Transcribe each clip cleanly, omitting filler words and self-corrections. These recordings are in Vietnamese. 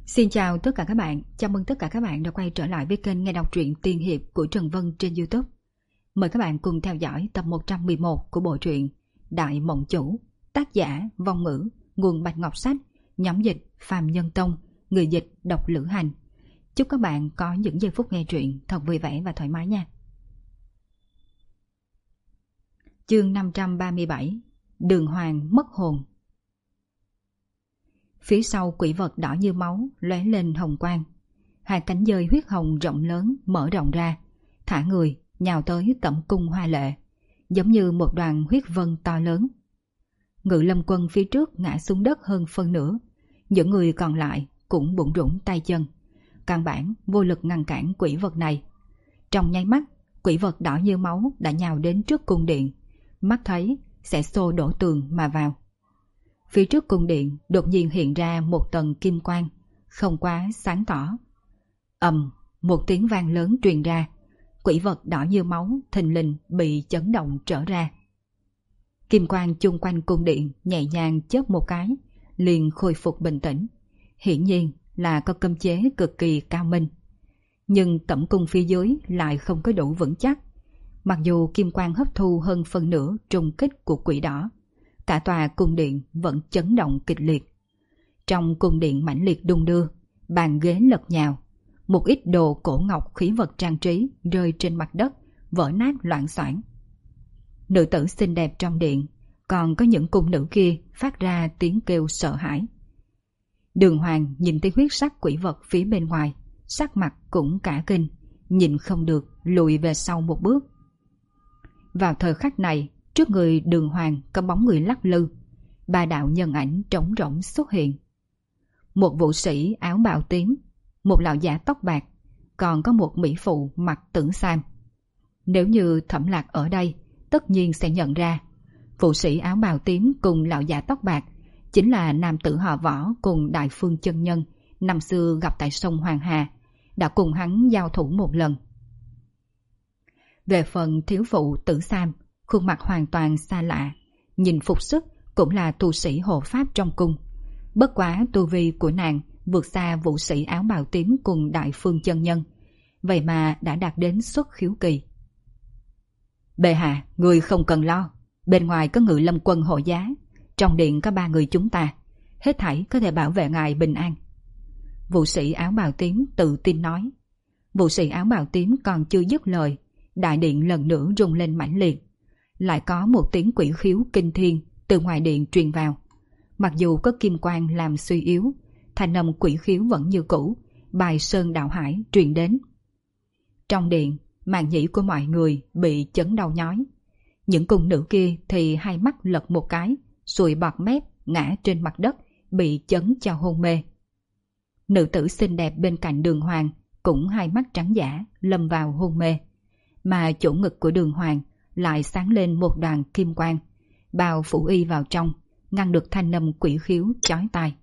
Xin chào tất cả các bạn, chào mừng tất cả các bạn đã quay trở lại với kênh nghe đọc truyện tiên hiệp của Trần Vân trên YouTube. Mời các bạn cùng theo dõi tập 111 của bộ truyện Đại Mộng Chủ, tác giả Vong Ngữ, nguồn Bạch Ngọc Sách, nhóm dịch Phàm Nhân Tông, người dịch Độc Lữ Hành. Chúc các bạn có những giây phút nghe truyện thật vui vẻ và thoải mái nha. Chương 537, Đường Hoàng mất hồn. Phía sau quỷ vật đỏ như máu lóe lên hồng quang. Hai cánh dơi huyết hồng rộng lớn mở rộng ra, thả người nhào tới Cẩm Cung Hoa Lệ, giống như một đoàn huyết vân to lớn. Ngự Lâm Quân phía trước ngã xuống đất hơn phân nửa, những người còn lại cũng bủn rủn tay chân, căn bản vô lực ngăn cản quỷ vật này. Trong nháy mắt, quỷ vật đỏ như máu đã nhào đến trước cung điện, mắt thấy sẽ xô đổ tường mà vào. Phía trước cung điện đột nhiên hiện ra một tầng kim quang, không quá sáng tỏ. Ầm, một tiếng vang lớn truyền ra, quỷ vật đỏ như máu thình lình bị chấn động trở ra. Kim quang chung quanh cung điện nhẹ nhàng chớp một cái, liền khôi phục bình tĩnh. Hiển nhiên là có cấm chế cực kỳ cao minh. Nhưng tẩm cung phía dưới lại không có đủ vững chắc. Mặc dù kim quang hấp thu hơn phân nửa trùng kích của quỷ đỏ, cả tòa cung điện vẫn chấn động kịch liệt. Trong cung điện mãnh liệt đung đưa, bàn ghế lật nhào, một ít đồ cổ ngọc khí vật trang trí rơi trên mặt đất, vỡ nát loạn xoảng. Nữ tử xinh đẹp trong điện, còn có những cung nữ kia phát ra tiếng kêu sợ hãi. Đường Hoàng nhìn thấy huyết sắc quỷ vật phía bên ngoài, sắc mặt cũng cả kinh, nhìn không được lùi về sau một bước. Vào thời khắc này, trước người Đường Hoàng có bóng người lắc lư, ba đạo nhân ảnh trống rỗng xuất hiện. Một vũ sĩ áo bào tím, một lão giả tóc bạc, còn có một mỹ phụ mặc tử sam. Nếu như Thẩm Lạc ở đây, tất nhiên sẽ nhận ra vũ sĩ áo bào tím cùng lão giả tóc bạc chính là nam tử họ Võ cùng Đại Phương chân nhân năm xưa gặp tại sông Hoàng Hà, đã cùng hắn giao thủ một lần. Về phần thiếu phụ tử sam, khuôn mặt hoàn toàn xa lạ, nhìn phục sức cũng là tu sĩ hộ pháp trong cung. Bất quá tu vi của nàng vượt xa vũ sĩ áo bào tím cùng Đại Phương chân nhân, vậy mà đã đạt đến xuất khiếu kỳ. Bệ hạ, người không cần lo, bên ngoài có Ngự Lâm Quân hộ giá, trong điện có 3 người chúng ta, hết thảy có thể bảo vệ ngài bình an. Vũ sĩ áo bào tím tự tin nói. Vũ sĩ áo bào tím còn chưa dứt lời, đại điện lần nữa rung lên mãnh liệt. Lại có một tiếng quỷ khiếu kinh thiên từ ngoài điện truyền vào. Mặc dù có kim quang làm suy yếu, thanh âm quỷ khiếu vẫn như cũ, bài sơn đạo hải truyền đến. Trong điện, màng nhĩ của mọi người bị chấn đau nhói. Những cung nữ kia thì hai mắt lật một cái, sùi bọt mép ngã trên mặt đất, bị chấn cho hôn mê. Nữ tử xinh đẹp bên cạnh Đường Hoàng cũng hai mắt trắng dã lâm vào hôn mê, mà chỗ ngực của Đường Hoàng lại sáng lên một đoàn kim quang, bao phủ y vào trong, ngăn được thanh âm quỷ khiếu chói tai.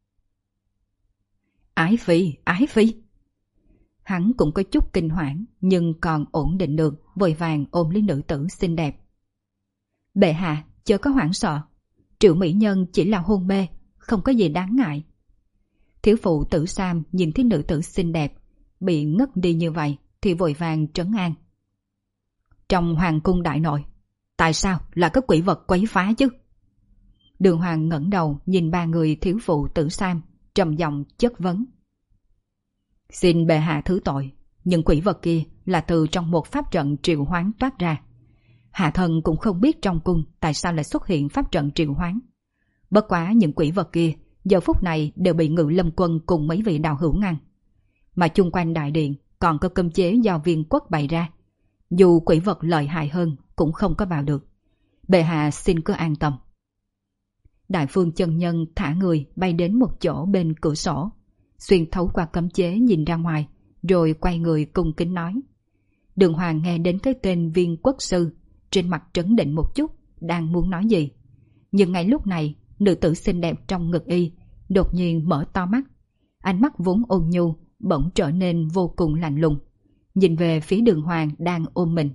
Ái phi, ái phi! Hắn cũng có chút kinh hoảng, nhưng còn ổn định được, vội vàng ôm lấy nữ tử xinh đẹp. Bệ hạ, chớ có hoảng sợ, Triệu mỹ nhân chỉ là hôn mê, không có gì đáng ngại. Thiếu phụ tử Sam nhìn thấy nữ tử xinh đẹp bị ngất đi như vậy thì vội vàng trấn an. Trong hoàng cung đại nội, tại sao là có quỷ vật quấy phá chứ? Đường Hoàng ngẩng đầu nhìn 3 người thiếu phụ tử Sam, trầm giọng chất vấn. Xin bệ hạ thứ tội, những quỷ vật kia là từ trong một pháp trận triệu hoán toát ra. Hạ thần cũng không biết trong cung tại sao lại xuất hiện pháp trận triệu hoán. Bất quá những quỷ vật kia giờ phút này đều bị Ngự Lâm Quân cùng mấy vị đạo hữu ngăn. Mà chung quanh đại điện còn có cấm chế do Viên Quốc bày ra. Dù quỷ vật lợi hại hơn cũng không có vào được. Bệ hạ xin cứ an tâm. Đại Phương chân nhân thả người bay đến một chỗ bên cửa sổ, xuyên thấu qua cấm chế nhìn ra ngoài, rồi quay người cung kính nói. Đường Hoàng nghe đến cái tên Viên Quốc sư, trên mặt trấn định một chút, đang muốn nói gì. Nhưng ngay lúc này, nữ tử xinh đẹp trong ngực y đột nhiên mở to mắt, ánh mắt vốn ôn nhu bỗng trở nên vô cùng lạnh lùng, nhìn về phía Đường Hoàng đang ôm mình.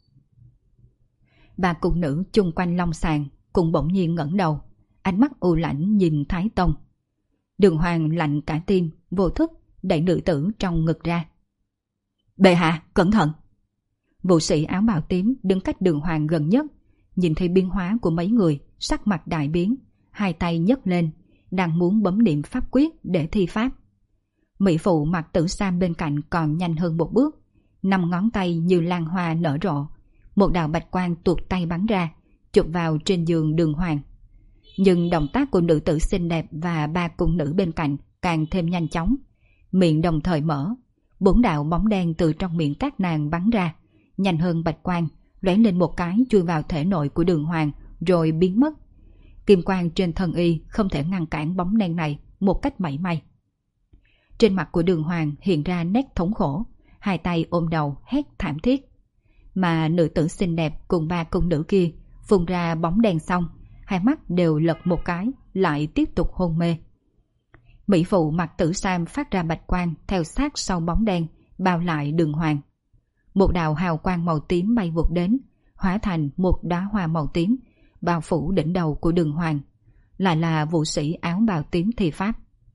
3 cung nữ chung quanh long sàng cũng bỗng nhiên ngẩng đầu, ánh mắt u lãnh nhìn Thái Tông. Đường Hoàng lạnh cả tim, vô thức đẩy nữ tử trong ngực ra. Bệ hạ, cẩn thận! Vũ sĩ áo bào tím đứng cách Đường Hoàng gần nhất, nhìn thấy biến hóa của mấy người, sắc mặt đại biến, hai tay nhấc lên, đang muốn bấm niệm pháp quyết để thi pháp. Mỹ phụ mặc tử sam bên cạnh còn nhanh hơn một bước, 5 ngón tay như lan hoa nở rộ, một đạo bạch quang tuột tay bắn ra, chụp vào trên giường Đường Hoàng. Nhưng động tác của nữ tử xinh đẹp và 3 cung nữ bên cạnh càng thêm nhanh chóng, miệng đồng thời mở, 4 đạo bóng đen từ trong miệng các nàng bắn ra, nhanh hơn bạch quang, lóe lên một cái chui vào thể nội của Đường Hoàng rồi biến mất. Kim quang trên thân y không thể ngăn cản bóng đen này một cách mảy may. Trên mặt của Đường Hoàng hiện ra nét thống khổ, hai tay ôm đầu hét thảm thiết. Mà nữ tử xinh đẹp cùng 3 cung nữ kia phun ra bóng đen xong, hai mắt đều lật một cái, lại tiếp tục hôn mê. Mỹ phụ mặc tử sam phát ra bạch quang theo sát sau bóng đen, bao lại Đường Hoàng. Một đạo hào quang màu tím bay vụt đến, hóa thành một đóa hoa màu tím, bao phủ đỉnh đầu của Đường Hoàng. Lại là vũ sĩ áo bào tím thi pháp.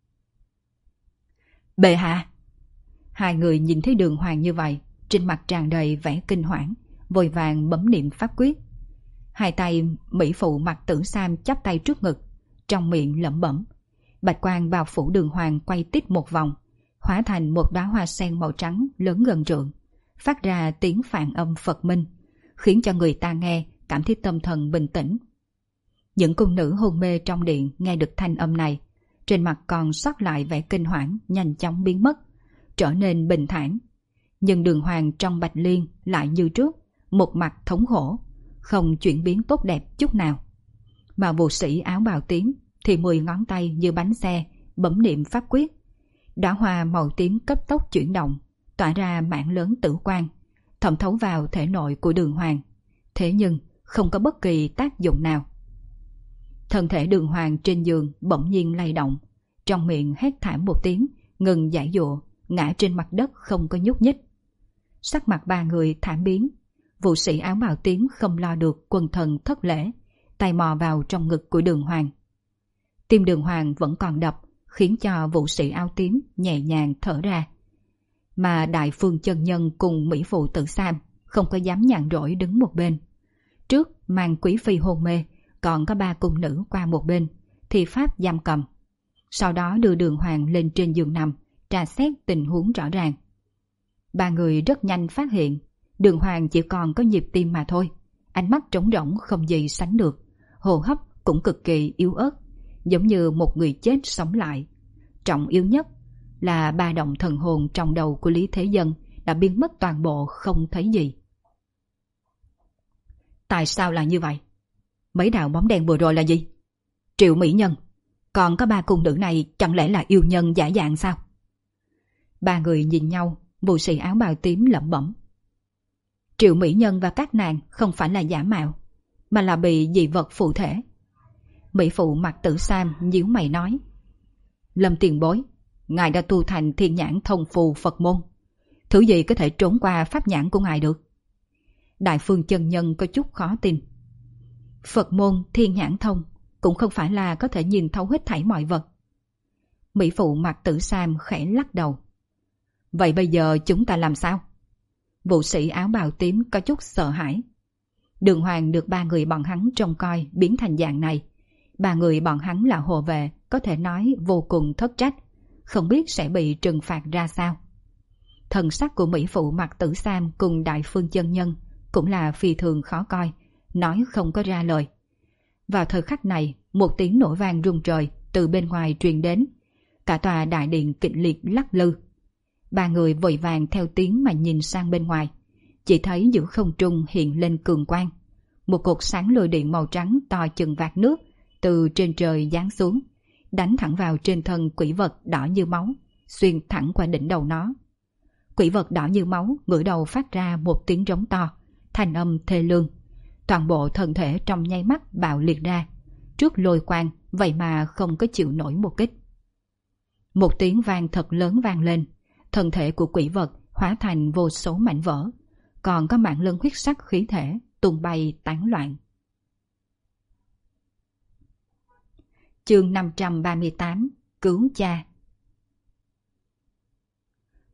Bệ hạ! Hai người nhìn thấy Đường Hoàng như vậy, trên mặt tràn đầy vẻ kinh hoảng, vội vàng bấm niệm pháp quyết. Hai tay Mỹ phụ mặc tử sam chắp tay trước ngực, trong miệng lẩm bẩm. Bạch quang bao phủ Đường Hoàng quay tít một vòng, hóa thành một đóa hoa sen màu trắng lớn gần trượng, phát ra tiếng phạn âm Phật minh, khiến cho người ta nghe cảm thấy tâm thần bình tĩnh. Những cung nữ hôn mê trong điện nghe được thanh âm này, trên mặt còn sót lại vẻ kinh hoảng nhanh chóng biến mất, trở nên bình thản. Nhưng Đường Hoàng trong bạch liên lại như trước, một mặt thống khổ, không chuyển biến tốt đẹp chút nào. Mà vũ sĩ áo bào tím thì 10 ngón tay như bánh xe bấm niệm pháp quyết. Đóa hoa màu tím cấp tốc chuyển động, tỏa ra mảng lớn tử quang, thẩm thấu vào thể nội của Đường Hoàng. Thế nhưng không có bất kỳ tác dụng nào. Thân thể Đường Hoàng trên giường bỗng nhiên lay động, trong miệng hét thảm một tiếng, ngừng giãy giụa, ngã trên mặt đất không có nhúc nhích. Sắc mặt 3 người thảm biến, vũ sĩ áo bào tím không lo được quần thần thất lễ, tay mò vào trong ngực của Đường Hoàng. Tim Đường Hoàng vẫn còn đập, khiến cho vũ sĩ áo tím nhẹ nhàng thở ra. Mà Đại Phương chân nhân cùng Mỹ phụ Tử Sam không có dám nhàn rỗi đứng một bên. Trước mang quý phi hôn mê, còn có 3 cung nữ qua một bên, thì pháp giam cầm. Sau đó đưa Đường Hoàng lên trên giường nằm, tra xét tình huống rõ ràng. 3 người rất nhanh phát hiện, Đường Hoàng chỉ còn có nhịp tim mà thôi, ánh mắt trống rỗng không gì sánh được, hô hấp cũng cực kỳ yếu ớt, giống như một người chết sống lại. Trọng yếu nhất là 3 động thần hồn trong đầu của Lý Thế Dân đã biến mất toàn bộ không thấy gì. Tại sao là như vậy? Mấy đạo bóng đen vừa rồi là gì? Triệu mỹ nhân, còn có 3 cung nữ này chẳng lẽ là yêu nhân giả dạng sao? 3 người nhìn nhau, vũ sĩ áo bào tím lẩm bẩm. Triệu mỹ nhân và các nàng không phải là giả mạo, mà là bị dị vật phụ thể. Mỹ phụ mặc tử sam nhíu mày nói. Lâm tiền bối, ngài đã tu thành thiên nhãn thông phù Phật môn, thứ gì có thể trốn qua pháp nhãn của ngài được? Đại Phương chân nhân có chút khó tin. Phật môn thiên nhãn thông cũng không phải là có thể nhìn thấu hết thảy mọi vật. Mỹ phụ mặc tử sam khẽ lắc đầu. Vậy bây giờ chúng ta làm sao? Vũ sĩ áo bào tím có chút sợ hãi. Đường Hoàng được 3 người bọn hắn trông coi biến thành dạng này. 3 người bọn hắn là hộ vệ, có thể nói vô cùng thất trách, không biết sẽ bị trừng phạt ra sao. Thần sắc của Mỹ phụ mặc tử sam cùng Đại Phương chân nhân cũng là phi thường khó coi, nói không có ra lời. Vào thời khắc này, một tiếng nổ vang rung trời từ bên ngoài truyền đến, cả tòa đại điện kịch liệt lắc lư. 3 người vội vàng theo tiếng mà nhìn sang bên ngoài, chỉ thấy giữa không trung hiện lên cường quang. Một cột sáng lôi điện màu trắng to chừng vạt nước từ trên trời giáng xuống, đánh thẳng vào trên thân quỷ vật đỏ như máu, xuyên thẳng qua đỉnh đầu nó. Quỷ vật đỏ như máu ngửa đầu phát ra một tiếng rống to, thanh âm thê lương. Toàn bộ thân thể trong nháy mắt bạo liệt ra, trước lôi quang vậy mà không có chịu nổi một kích. Một tiếng vang thật lớn vang lên, thân thể của quỷ vật hóa thành vô số mảnh vỡ, còn có mạng lân huyết sắc khí thể tung bay tán loạn. Chương 538 Cứu cha.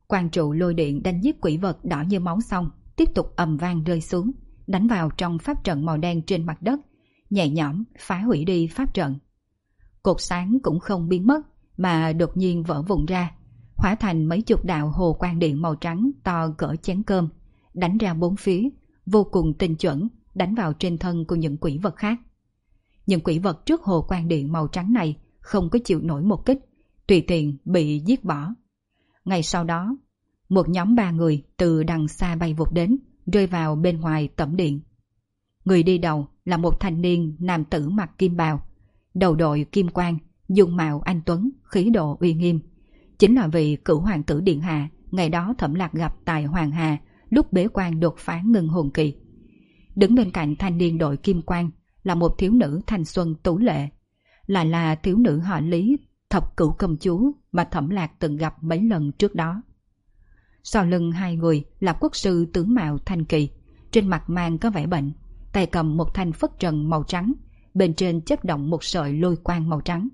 Quang trụ lôi điện đánh giết quỷ vật đỏ như máu xong, tiếp tục ầm vang rơi xuống, đánh vào trong pháp trận màu đen trên mặt đất, nhẹ nhõm phá hủy đi pháp trận. Cột sáng cũng không biến mất mà đột nhiên vỡ vụn ra, hóa thành mấy chục đạo hồ quang điện màu trắng to cỡ chén cơm, đánh ra bốn phía, vô cùng tinh chuẩn, đánh vào trên thân của những quỷ vật khác. Những quỷ vật trước hồ quang điện màu trắng này không có chịu nổi một kích, tùy tiện bị giết bỏ. Ngay sau đó, một nhóm 3 người từ đằng xa bay vụt đến, rơi vào bên ngoài tẩm điện. Người đi đầu là một thanh niên nam tử mặc kim bào, đầu đội kim quang, dung mạo anh tuấn, khí độ uy nghiêm. Chính là vị cửu hoàng tử điện hạ ngày đó Thẩm Lạc gặp tại Hoàng Hà lúc bế quan đột phá ngưng hồn kỳ. Đứng bên cạnh thanh niên đội kim quang là một thiếu nữ thanh xuân tú lệ, lại là thiếu nữ họ Lý, thập cửu công chúa mà Thẩm Lạc từng gặp mấy lần trước đó. Sau lưng hai người là quốc sư tướng mạo thanh kỳ, trên mặt mang có vẻ bệnh, tay cầm một thanh phất trần màu trắng, bên trên chớp động một sợi lôi quang màu trắng.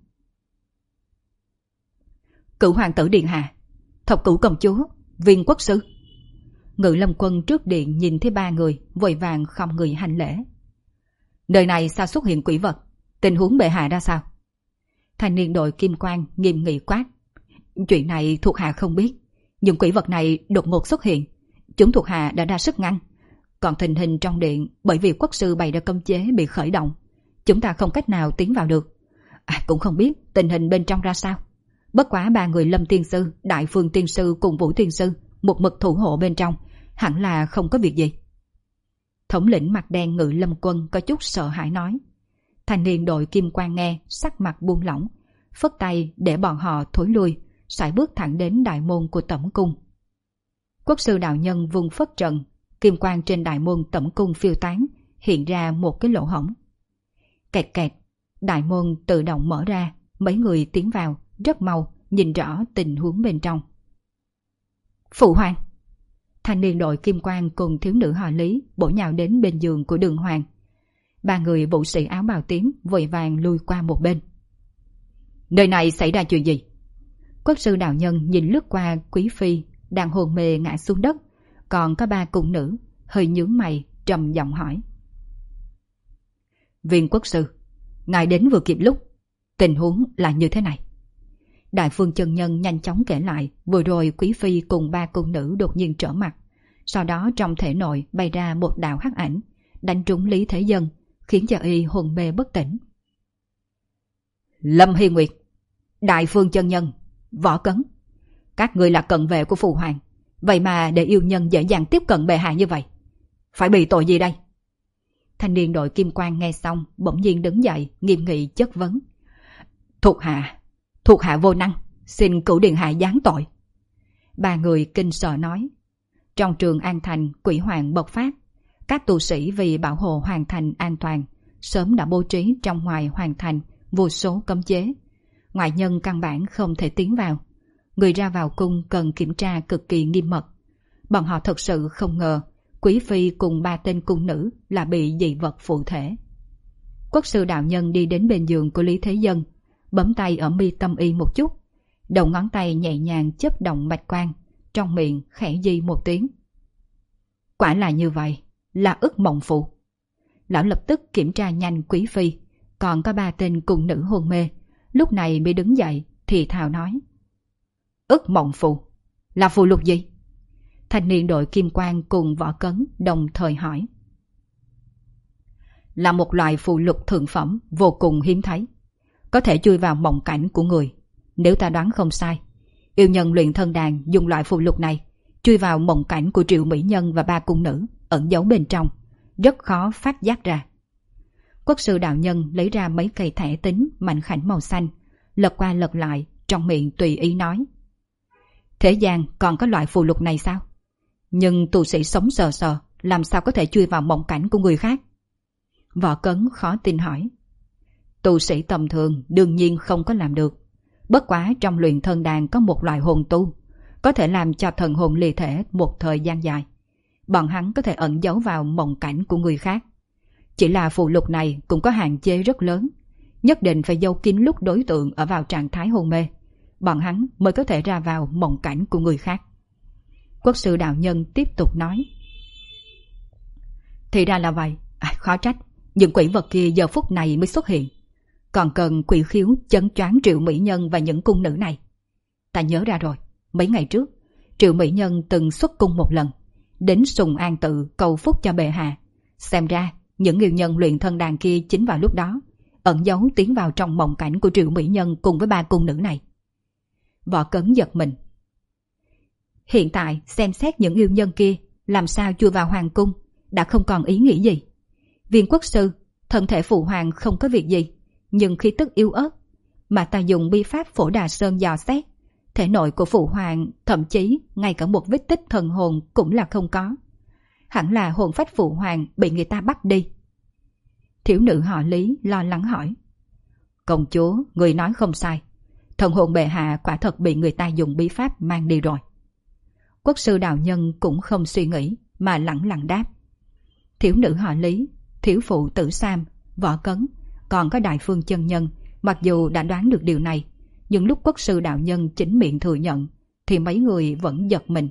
Cửu hoàng tử điện hạ, thập cửu công chúa, viên quốc sư. Ngự Lâm Quân trước điện nhìn thấy 3 người, vội vàng không người hành lễ. Nơi này sao xuất hiện quỷ vật? Tình huống bệ hạ ra sao? Thanh niên đội kim quang nghiêm nghị quát. Chuyện này thuộc hạ không biết. Những quỷ vật này đột ngột xuất hiện, chúng thuộc hạ đã ra sức ngăn. Còn tình hình trong điện bởi vì quốc sư bày ra cấm chế bị khởi động, chúng ta không cách nào tiến vào được. Cũng không biết tình hình bên trong ra sao. Bất quá 3 người Lâm tiên sư, Đại Phương tiên sư cùng Vũ tiên sư một mực thủ hộ bên trong, hẳn là không có việc gì. Thống lĩnh mặt đen Ngự Lâm Quân có chút sợ hãi nói. Thanh niên đội kim quang nghe, sắc mặt buông lỏng, phất tay để bọn họ thối lui, sải bước thẳng đến đại môn của Tẩm cung. Quốc sư đạo nhân vung phất trần, kim quang trên đại môn Tẩm cung phiêu tán, hiện ra một cái lỗ hổng. Kẹt kẹt, đại môn tự động mở ra, mấy người tiến vào, rất mau nhìn rõ tình huống bên trong. Phụ hoàng! Thanh niên đội kim quang cùng thiếu nữ họ Lý bổ nhào đến bên giường của Đường Hoàng. 3 người vũ sĩ áo bào tím vội vàng lui qua một bên. Nơi này xảy ra chuyện gì? Quốc sư đạo nhân nhìn lướt qua quý phi đang hôn mê ngã xuống đất, còn có 3 cung nữ hơi nhướng mày trầm giọng hỏi. Viên quốc sư, ngài đến vừa kịp lúc, tình huống là như thế này. Đại Phương chân nhân nhanh chóng kể lại vừa rồi quý phi cùng 3 cung nữ đột nhiên trở mặt, sau đó trong thể nội bay ra một đạo hắc ảnh, đánh trúng Lý Thế Dân, khiến cho y hôn mê bất tỉnh. Lâm Hy Nguyệt, Đại Phương chân nhân, Võ Cấn, các người là cận vệ của phụ hoàng, vậy mà để yêu nhân dễ dàng tiếp cận bệ hạ như vậy, phải bị tội gì đây? Thanh niên đội kim quang nghe xong bỗng nhiên đứng dậy nghiêm nghị chất vấn. Thuộc hạ vô năng, xin cửu điện hạ giáng tội. 3 người kinh sợ nói. Trong trường An Thành quỷ hoàng bộc phát, các tu sĩ vì bảo hộ hoàng thành an toàn sớm đã bố trí trong ngoài hoàng thành vô số cấm chế, ngoại nhân căn bản không thể tiến vào. Người ra vào cung cần kiểm tra cực kỳ nghiêm mật. Bọn họ thật sự không ngờ quý phi cùng 3 tên cung nữ là bị dị vật phụ thể. Quốc sư đạo nhân đi đến bên giường của Lý Thế Dân, bấm tay ở mi tâm y một chút, đầu ngón tay nhẹ nhàng chớp động bạch quang, trong miệng khẽ di một tiếng. Quả là như vậy, là ức mộng phụ. Lão lập tức kiểm tra nhanh quý phi, còn có 3 tên cung nữ hôn mê, lúc này mới đứng dậy thì thào nói. Ức mộng phù, là phù lục gì? Thanh niên đội kim quang cùng Võ Cấn đồng thời hỏi. Là một loại phù lục thượng phẩm vô cùng hiếm thấy, có thể chui vào mộng cảnh của người. Nếu ta đoán không sai, yêu nhân luyện thân đàn dùng loại phù lục này chui vào mộng cảnh của Triệu mỹ nhân và 3 cung nữ ẩn giấu bên trong, rất khó phát giác ra. Quốc sư đạo nhân lấy ra mấy cây thẻ tính mảnh khảnh màu xanh, lật qua lật lại, trong miệng tùy ý nói. Thế gian còn có loại phù lục này sao? Nhưng tu sĩ sống sờ sờ làm sao có thể chui vào mộng cảnh của người khác? Võ Cấn khó tin hỏi. Tu sĩ tầm thường đương nhiên không có làm được. Bất quá trong luyện thân đàn có một loại hồn tu, có thể làm cho thần hồn ly thể một thời gian dài. Bọn hắn có thể ẩn giấu vào mộng cảnh của người khác. Chỉ là phù lục này cũng có hạn chế rất lớn, nhất định phải giấu kín lúc đối tượng ở vào trạng thái hôn mê, bọn hắn mới có thể ra vào mộng cảnh của người khác. Quốc sư đạo nhân tiếp tục nói. Thì ra là vậy, khó trách, những quỷ vật kia giờ phút này mới xuất hiện. Còn cần quỷ khiếu chấn choáng Triệu Mỹ Nhân và những cung nữ này. Ta nhớ ra rồi, mấy ngày trước, Triệu Mỹ Nhân từng xuất cung một lần, đến Sùng An Tự cầu phúc cho bệ hạ. Xem ra, những yêu nhân luyện thân đàn kia chính vào lúc đó, ẩn giấu tiến vào trong mộng cảnh của Triệu Mỹ Nhân cùng với 3 cung nữ này. Võ Cấn giật mình. Hiện tại, xem xét những yêu nhân kia, làm sao chui vào hoàng cung, đã không còn ý nghĩ gì. Viên quốc sư, thân thể phụ hoàng không có việc gì, nhưng khí tức yếu ớt, mà ta dùng bi pháp Phổ Đà Sơn dò xét, thể nội của phụ hoàng thậm chí ngay cả một vết tích thần hồn cũng là không có. Hẳn là hồn phách phụ hoàng bị người ta bắt đi. Thiếu nữ họ Lý lo lắng hỏi. Công chúa, người nói không sai, thần hồn bệ hạ quả thật bị người ta dùng bí pháp mang đi rồi. Quốc sư đạo nhân cũng không suy nghĩ mà lẳng lặng đáp. Thiếu nữ họ Lý, thiếu phụ Tử Sam, Võ Cấn, còn có Đại Phương chân nhân, mặc dù đã đoán được điều này, nhưng lúc quốc sư đạo nhân chính miệng thừa nhận thì mấy người vẫn giật mình.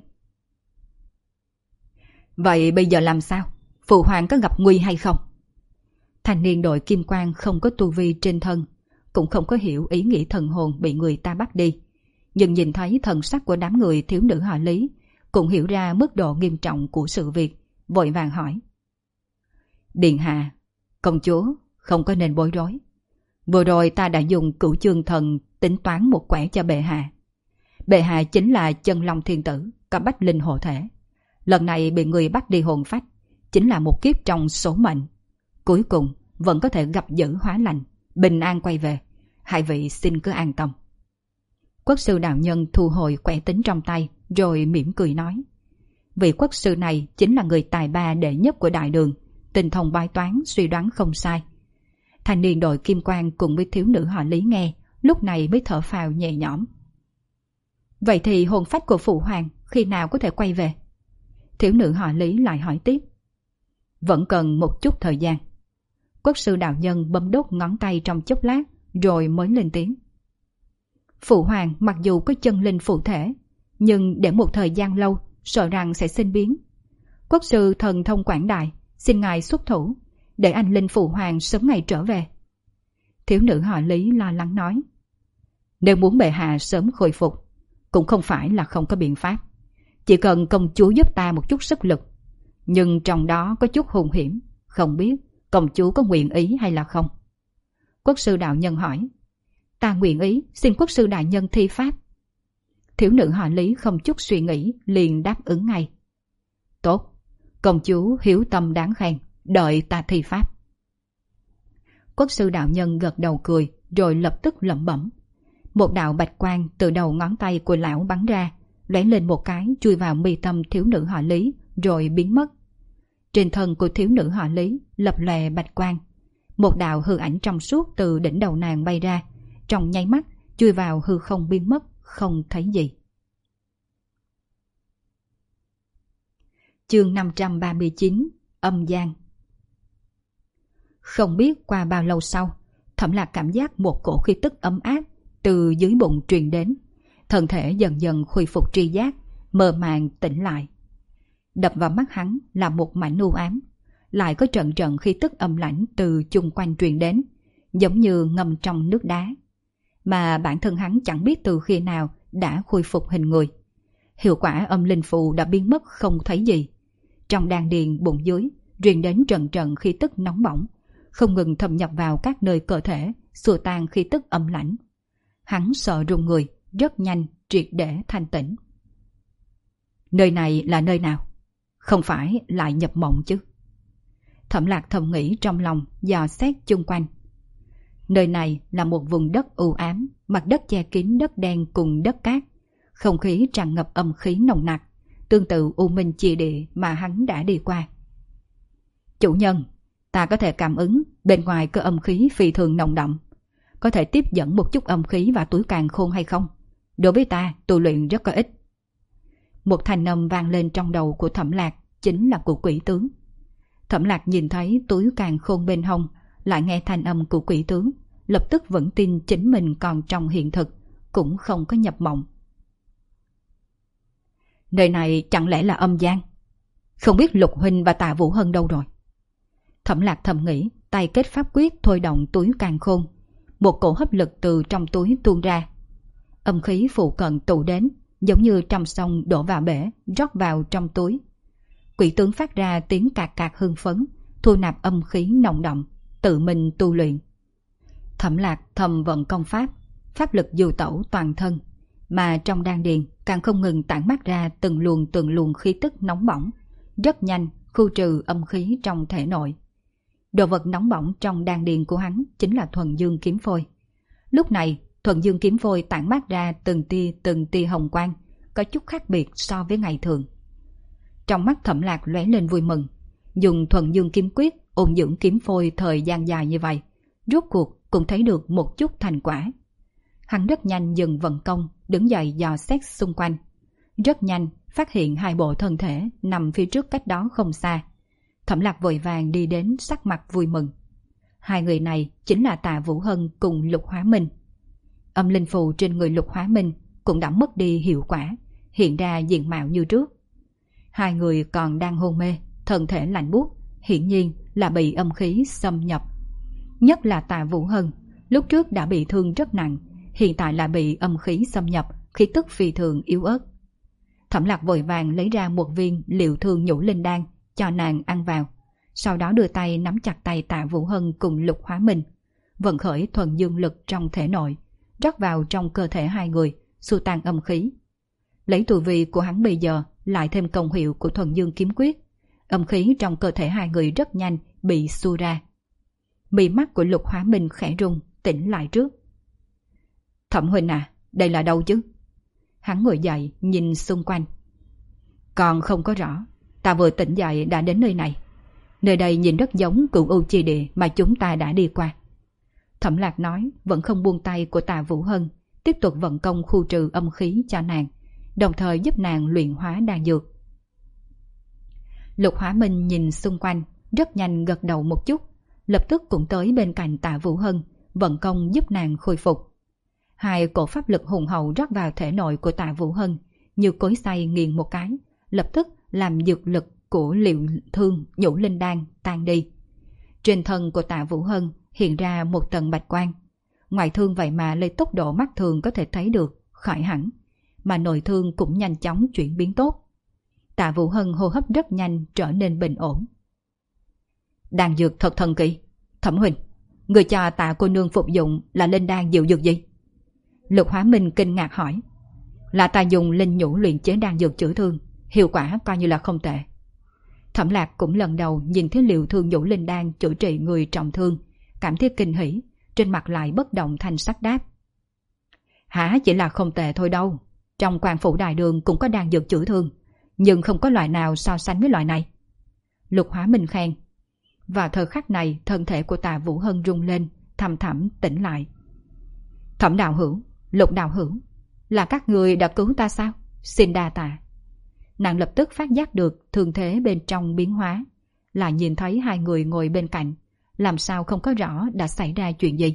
Vậy bây giờ làm sao? Phụ hoàng có gặp nguy hay không? Thanh niên đội kim quang không có tu vi trên thân, cũng không có hiểu ý nghĩa thần hồn bị người ta bắt đi, nhưng nhìn thấy thần sắc của đám người thiếu nữ họ Lý, cũng hiểu ra mức độ nghiêm trọng của sự việc, vội vàng hỏi. Điện hạ, công chúa không có nên bối rối. Vừa rồi ta đã dùng Cửu Chương Thần tính toán một quẻ cho bệ hạ. Bệ hạ chính là Chân Long Thiên Tử, có Bách Linh hộ thể. Lần này bị người bắt đi hồn phách, chính là một kiếp trong số mệnh. Cuối cùng vẫn có thể gặp dữ hóa lành, bình an quay về. Hai vị xin cứ an tâm. Quốc sư đạo nhân thu hồi quẻ tính trong tay, rồi mỉm cười nói. Vị quốc sư này chính là người tài ba đệ nhất của đại đường, tinh thông bói toán, suy đoán không sai. Thanh niên đội kim quang cùng với thiếu nữ họ Lý nghe, lúc này mới thở phào nhẹ nhõm. Vậy thì hồn phách của phụ hoàng khi nào có thể quay về? Thiếu nữ họ Lý lại hỏi tiếp. Vẫn cần một chút thời gian. Quốc sư đạo nhân bấm đốt ngón tay trong chốc lát, rồi mới lên tiếng. Phụ hoàng mặc dù có chân linh phụ thể, nhưng để một thời gian lâu, sợ rằng sẽ sinh biến. Quốc sư thần thông quảng đại, xin ngài xuất thủ, để anh linh phụ hoàng sớm ngày trở về. Thiếu nữ họ Lý lo lắng nói. Nếu muốn bệ hạ sớm khôi phục, cũng không phải là không có biện pháp. Chỉ cần công chúa giúp ta một chút sức lực. Nhưng trong đó có chút hung hiểm, không biết công chúa có nguyện ý hay là không. Quốc sư đạo nhân hỏi. Ta nguyện ý, xin quốc sư đại nhân thi pháp. Thiếu nữ họ Lý không chút suy nghĩ, liền đáp ứng ngay. Tốt, công chúa hiếu tâm đáng khen, đợi ta thi pháp. Quốc sư đạo nhân gật đầu cười, rồi lập tức lẩm bẩm. Một đạo bạch quang từ đầu ngón tay của lão bắn ra, lóe lên một cái chui vào mi tâm thiếu nữ họ Lý, rồi biến mất. Trên thân của thiếu nữ họ Lý lập lòe bạch quang. Một đạo hư ảnh trong suốt từ đỉnh đầu nàng bay ra, trong nháy mắt chui vào hư không biến mất, không thấy gì. Chương 539, Âm Gian. Không biết qua bao lâu sau, Thẩm Lạc cảm giác một cổ khí tức ấm áp từ dưới bụng truyền đến, thân thể dần dần khôi phục tri giác, mơ màng tỉnh lại. Đập vào mắt hắn là một mảnh u ám, lại có trận trận khí tức âm lãnh từ chung quanh truyền đến, giống như ngâm trong nước đá. Mà bản thân hắn chẳng biết từ khi nào đã khôi phục hình người. Hiệu quả âm linh phù đã biến mất không thấy gì. Trong đan điền bụng dưới truyền đến trận trận khí tức nóng bỏng, không ngừng thâm nhập vào các nơi cơ thể, xua tan khí tức âm lãnh. Hắn sợ run người, rất nhanh triệt để thanh tĩnh. Nơi này là nơi nào? Không phải lại nhập mộng chứ? Thẩm Lạc thầm nghĩ trong lòng, dò xét chung quanh. Nơi này là một vùng đất u ám, mặt đất che kín đất đen cùng đất cát, không khí tràn ngập âm khí nồng nặc, tương tự U Minh Chi Địa mà hắn đã đi qua. Chủ nhân, ta có thể cảm ứng bên ngoài có âm khí phi thường nồng đậm, có thể tiếp dẫn một chút âm khí vào túi càn khôn hay không? Đối với ta, tu luyện rất có ích. Một thanh âm vang lên trong đầu của Thẩm Lạc, chính là của quỷ tướng. Thẩm Lạc nhìn thấy túi càn khôn bên hông, lại nghe thanh âm của quỷ tướng, lập tức vẫn tin chính mình còn trong hiện thực, cũng không có nhập mộng. Nơi này chẳng lẽ là âm gian? Không biết Lục huynh và Tạ Vũ Hân đâu rồi? Thẩm Lạc thầm nghĩ, tay kết pháp quyết thôi động túi càn khôn. Một cổ hấp lực từ trong túi tuôn ra. Âm khí phụ cận tụ đến, giống như trăm sông đổ vào bể, rót vào trong túi. Quỷ tướng phát ra tiếng cạc cạc hưng phấn, thu nạp âm khí nồng đậm, tự mình tu luyện. Thẩm Lạc thầm vận công pháp, pháp lực du tẩu toàn thân, mà trong đan điền càng không ngừng tản mát ra từng luồng khí tức nóng bỏng, rất nhanh khu trừ âm khí trong thể nội. Đồ vật nóng bỏng trong đan điền của hắn chính là thuần dương kiếm phôi. Lúc này, thuần dương kiếm phôi tản mát ra từng tia hồng quang, có chút khác biệt so với ngày thường. Trong mắt Thẩm Lạc lóe lên vui mừng, dùng thuần dương kiếm quyết ôn dưỡng kiếm phôi thời gian dài như vậy, rốt cuộc cũng thấy được một chút thành quả. Hắn rất nhanh dừng vận công, đứng dậy dò xét xung quanh. Rất nhanh phát hiện hai bộ thân thể nằm phía trước cách đó không xa. Thẩm Lạc vội vàng đi đến, sắc mặt vui mừng. Hai người này chính là Tạ Vũ Hân cùng Lục Hóa Minh. Âm linh phù trên người Lục Hóa Minh cũng đã mất đi hiệu quả, hiện ra diện mạo như trước. Hai người còn đang hôn mê, thân thể lạnh buốt, hiển nhiên là bị âm khí xâm nhập. Nhất là Tạ Vũ Hân, lúc trước đã bị thương rất nặng, hiện tại là bị âm khí xâm nhập, khí tức phi thường yếu ớt. Thẩm Lạc vội vàng lấy ra một viên liệu thương nhũ linh đan cho nàng ăn vào, sau đó đưa tay nắm chặt tay Tạ Vũ Hân cùng Lục Hóa Minh, vận khởi thuần dương lực trong thể nội, rót vào trong cơ thể hai người, xua tan âm khí. Lấy tu vi của hắn bây giờ, lại thêm công hiệu của thuần dương kiếm quyết, âm khí trong cơ thể hai người rất nhanh bị xua ra. Mí mắt của Lục Hóa Minh khẽ rung, tỉnh lại trước. Thẩm huynh à, đây là đâu chứ? Hắn ngồi dậy, nhìn xung quanh. Còn không có rõ, ta vừa tỉnh dậy đã đến nơi này. Nơi đây nhìn rất giống Cửu U Chi Địa mà chúng ta đã đi qua. Thẩm Lạc nói, vẫn không buông tay của Tạ Vũ Hân, tiếp tục vận công khu trừ âm khí cho nàng, đồng thời giúp nàng luyện hóa đan dược. Lục Hóa Minh nhìn xung quanh, rất nhanh gật đầu một chút, lập tức cũng tới bên cạnh Tạ Vũ Hân, vận công giúp nàng khôi phục. Hai cổ pháp lực hùng hậu rót vào thể nội của Tạ Vũ Hân, như cối xay nghiền một cái, lập tức làm dược lực của liệu thương nhũ linh đan tan đi. Trên thân của Tạ Vũ Hân hiện ra một tầng bạch quang. Ngoại thương vậy mà lấy tốc độ mắt thường có thể thấy được, khỏi hẳn, mà nội thương cũng nhanh chóng chuyển biến tốt. Tạ Vũ Hân hô hấp rất nhanh trở nên bình ổn. Đan dược thật thần kỳ. Thẩm huynh, người cho Tạ cô nương phục dụng là linh đan diệu dược gì? Lục Hóa Minh kinh ngạc hỏi. Là ta dùng linh nhũ luyện chế đan dược chữa thương, hiệu quả coi như là không tệ. Thẩm Lạc cũng lần đầu nhìn thấy liệu thương nhũ linh đan chữa trị người trọng thương, cảm thấy kinh hỉ, trên mặt lại bất động thanh sắc đáp. Hả, chỉ là không tệ thôi đâu. Trong Quan Phủ Đại Đường cũng có đan dược chữa thương, nhưng không có loại nào so sánh với loại này. Lục Hóa Minh khen. Vào thời khắc này, thân thể của Tạ Vũ Hân rung lên, thầm thẳm tỉnh lại. Thẩm đạo hữu, Lục đạo hữu, là các người đã cứu ta sao? Xin đa tạ. Nàng lập tức phát giác được thương thế bên trong biến hóa, lại nhìn thấy hai người ngồi bên cạnh, làm sao không có rõ đã xảy ra chuyện gì.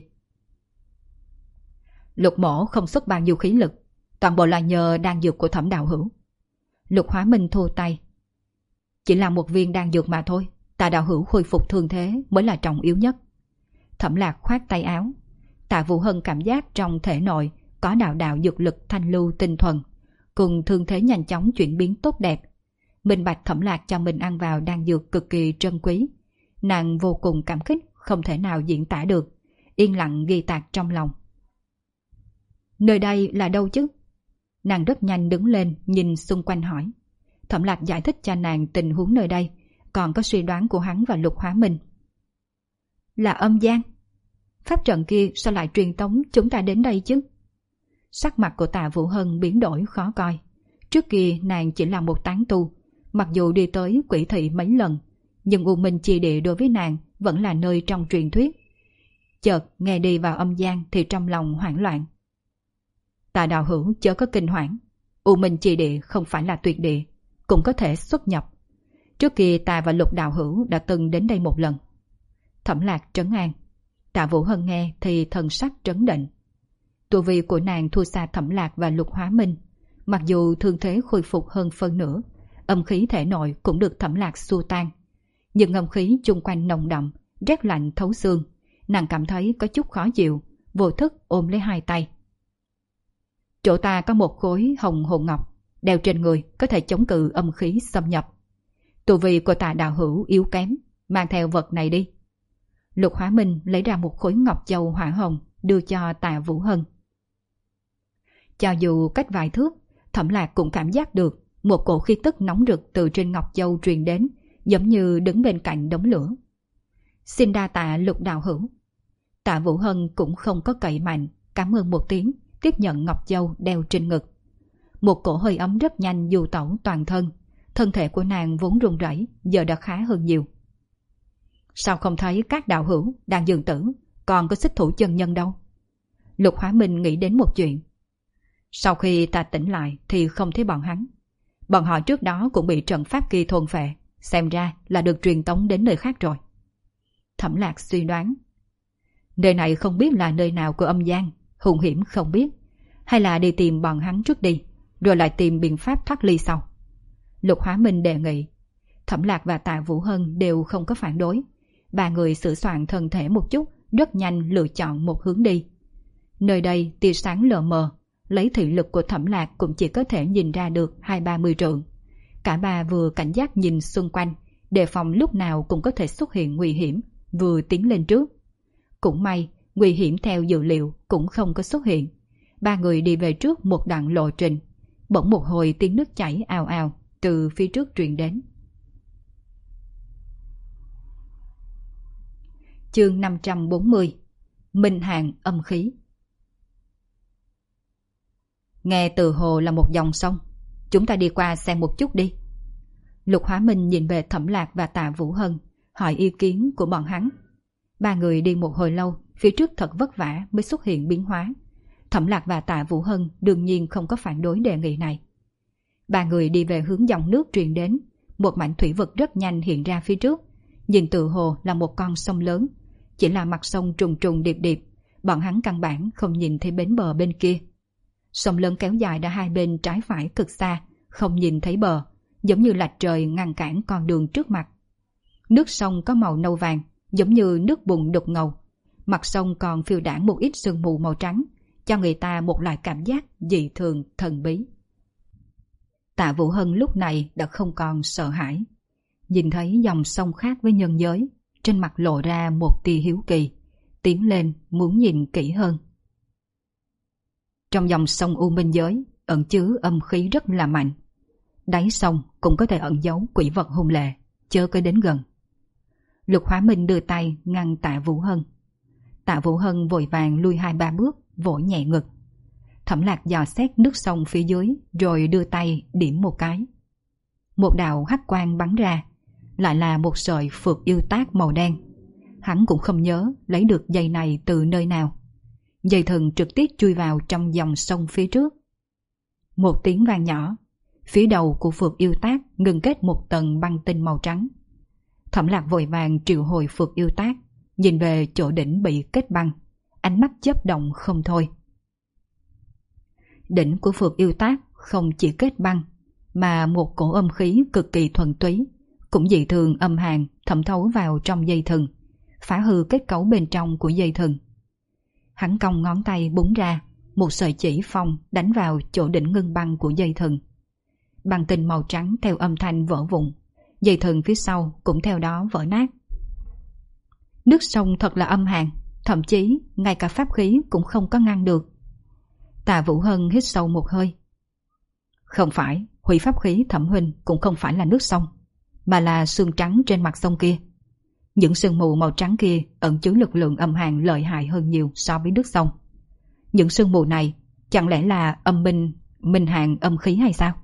Lục mổ không xuất bao nhiêu khí lực, toàn bộ là nhờ đan dược của Thẩm đạo hữu. Lục Hóa Minh thu tay. Chỉ là một viên đan dược mà thôi, Tạ đạo hữu khôi phục thương thế mới là trọng yếu nhất. Thẩm Lạc khoát tay áo. Tạ Vũ Hân cảm giác trong thể nội có đạo đạo dược lực thanh lưu tinh thuần, cùng thương thế nhanh chóng chuyển biến tốt đẹp. Minh bạch Thẩm Lạc cho mình ăn vào đan dược cực kỳ trân quý. Nàng vô cùng cảm kích, không thể nào diễn tả được, yên lặng ghi tạc trong lòng. Nơi đây là đâu chứ? Nàng rất nhanh đứng lên, nhìn xung quanh hỏi. Thẩm Lạc giải thích cho nàng tình huống nơi đây, còn có suy đoán của hắn và Lục Hóa Minh. Là âm gian. Pháp trận kia sao lại truyền tống chúng ta đến đây chứ? Sắc mặt của Tạ Vũ Hân biến đổi khó coi. Trước kia nàng chỉ là một tán tu, mặc dù đi tới Quỷ Thị mấy lần, nhưng U Minh Chi Địa đối với nàng vẫn là nơi trong truyền thuyết. Chợt nghe đi vào âm gian thì trong lòng hoảng loạn. Tạ đạo hữu chớ có kinh hoảng, U Minh Chi Địa không phải là tuyệt địa, cũng có thể xuất nhập. Trước kia ta và Lục đạo hữu đã từng đến đây một lần. Thẩm Lạc trấn an. Tạ Vũ Hân nghe thì thần sắc trấn định. Tu vi của nàng thua xa Thẩm Lạc và Lục Hóa Minh, Mặc dù thương thế khôi phục hơn phân nửa, âm khí thể nội cũng được Thẩm Lạc xua tan. Nhưng âm khí chung quanh nồng đậm, rét lạnh thấu xương, nàng cảm thấy có chút khó chịu, vô thức ôm lấy hai tay. Chỗ ta có một khối hồng hồn ngọc, đeo trên người có thể chống cự âm khí xâm nhập. Tu vi của Tạ đạo hữu yếu kém, mang theo vật này đi. Lục Hóa Minh lấy ra một khối ngọc châu hỏa hồng đưa cho Tạ Vũ Hân. Cho dù cách vài thước, Thẩm Lạc cũng cảm giác được một cổ khí tức nóng rực từ trên ngọc châu truyền đến, giống như đứng bên cạnh đống lửa. Xin đa tạ Lục đạo hữu. Tạ Vũ Hân cũng không có cậy mạnh, cảm ơn một tiếng, tiếp nhận ngọc châu đeo trên ngực. Một cổ hơi ấm rất nhanh du tẩu toàn thân, thân thể của nàng vốn run rẩy giờ đã khá hơn nhiều. Sao không thấy các đạo hữu đang dường tử, còn có xích thủ chân nhân đâu? Lục Hóa Minh nghĩ đến một chuyện. Sau khi ta tỉnh lại thì không thấy bọn hắn. Bọn họ trước đó cũng bị trận pháp kia thôn phệ, xem ra là được truyền tống đến nơi khác rồi. Thẩm Lạc suy đoán. Nơi này không biết là nơi nào của âm gian, hung hiểm không biết. Hay là đi tìm bọn hắn trước đi, rồi lại tìm biện pháp thoát ly sau. Lục Hóa Minh đề nghị. Thẩm Lạc và Tạ Vũ Hân đều không có phản đối. Ba người sửa soạn thân thể một chút, rất nhanh lựa chọn một hướng đi. Nơi đây tia sáng lờ mờ, lấy thị lực của Thẩm Lạc cũng chỉ có thể nhìn ra được 20-30 trượng. Cả ba vừa cảnh giác nhìn xung quanh, đề phòng lúc nào cũng có thể xuất hiện nguy hiểm, vừa tiến lên trước. Cũng may, nguy hiểm theo dự liệu cũng không có xuất hiện. Ba người đi về trước một đoạn lộ trình. Bỗng một hồi tiếng nước chảy ào ào từ phía trước truyền đến. Chương 540. Minh hàng âm khí. Nghe từ hồ là một dòng sông, chúng ta đi qua xem một chút đi. Lục Hóa Minh nhìn về Thẩm Lạc và Tạ Vũ Hân, hỏi ý kiến của bọn hắn. Ba người đi một hồi lâu, phía trước thật vất vả mới xuất hiện biến hóa. Thẩm Lạc và Tạ Vũ Hân đương nhiên không có phản đối đề nghị này. Ba người đi về hướng dòng nước truyền đến, một mảnh thủy vực rất nhanh hiện ra phía trước. Nhìn từ hồ là một con sông lớn, chỉ là mặt sông trùng trùng điệp điệp, bọn hắn căn bản không nhìn thấy bến bờ bên kia. Sông lớn kéo dài ra hai bên trái phải cực xa, không nhìn thấy bờ, giống như lạch trời ngăn cản con đường trước mặt. Nước sông có màu nâu vàng, giống như nước bùn đục ngầu. Mặt sông còn phiêu đãng một ít sương mù màu trắng, cho người ta một loại cảm giác dị thường thần bí. Tạ Vũ Hân lúc này đã không còn sợ hãi. Nhìn thấy dòng sông khác với nhân giới, trên mặt lộ ra một tia hiếu kỳ, tiến lên muốn nhìn kỹ hơn. Trong dòng sông U Minh giới ẩn chứa âm khí rất là mạnh. Đáy sông cũng có thể ẩn giấu quỷ vật hung lệ, chớ có đến gần. Lục Hóa Minh đưa tay ngăn Tạ Vũ Hân. Tạ Vũ Hân vội vàng lui 2-3 bước, vỗ nhẹ ngực. Thẩm Lạc dò xét nước sông phía dưới, rồi đưa tay điểm một cái. Một đạo hắc quang bắn ra, lại là một sợi phược yêu tác màu đen. Hắn cũng không nhớ lấy được dây này từ nơi nào. Dây thừng trực tiếp chui vào trong dòng sông phía trước. Một tiếng vang nhỏ, phía đầu của phược yêu tác ngừng kết một tầng băng tinh màu trắng. Thẩm Lạc vội vàng triệu hồi phược yêu tác, nhìn về chỗ đỉnh bị kết băng, ánh mắt chớp động không thôi. Đỉnh của phược yêu tác không chỉ kết băng, mà một cổ âm khí cực kỳ thuần túy, cũng dị thường âm hàn thẩm thấu vào trong dây thừng, phá hư kết cấu bên trong của dây thừng. Hắn cong ngón tay búng ra, một sợi chỉ phong đánh vào chỗ đỉnh ngưng băng của dây thừng. Băng tinh màu trắng theo âm thanh vỡ vụn, dây thừng phía sau cũng theo đó vỡ nát. Nước sông thật là âm hàn, thậm chí ngay cả pháp khí cũng không có ngăn được. Tạ Vũ Hân hít sâu một hơi. Không phải, hủy pháp khí Thẩm huynh cũng không phải là nước sông, mà là sương trắng trên mặt sông kia. Những sương mù màu trắng kia ẩn chứa lực lượng âm hàn lợi hại hơn nhiều so với nước sông. Những sương mù này chẳng lẽ là âm minh hàn âm khí hay sao?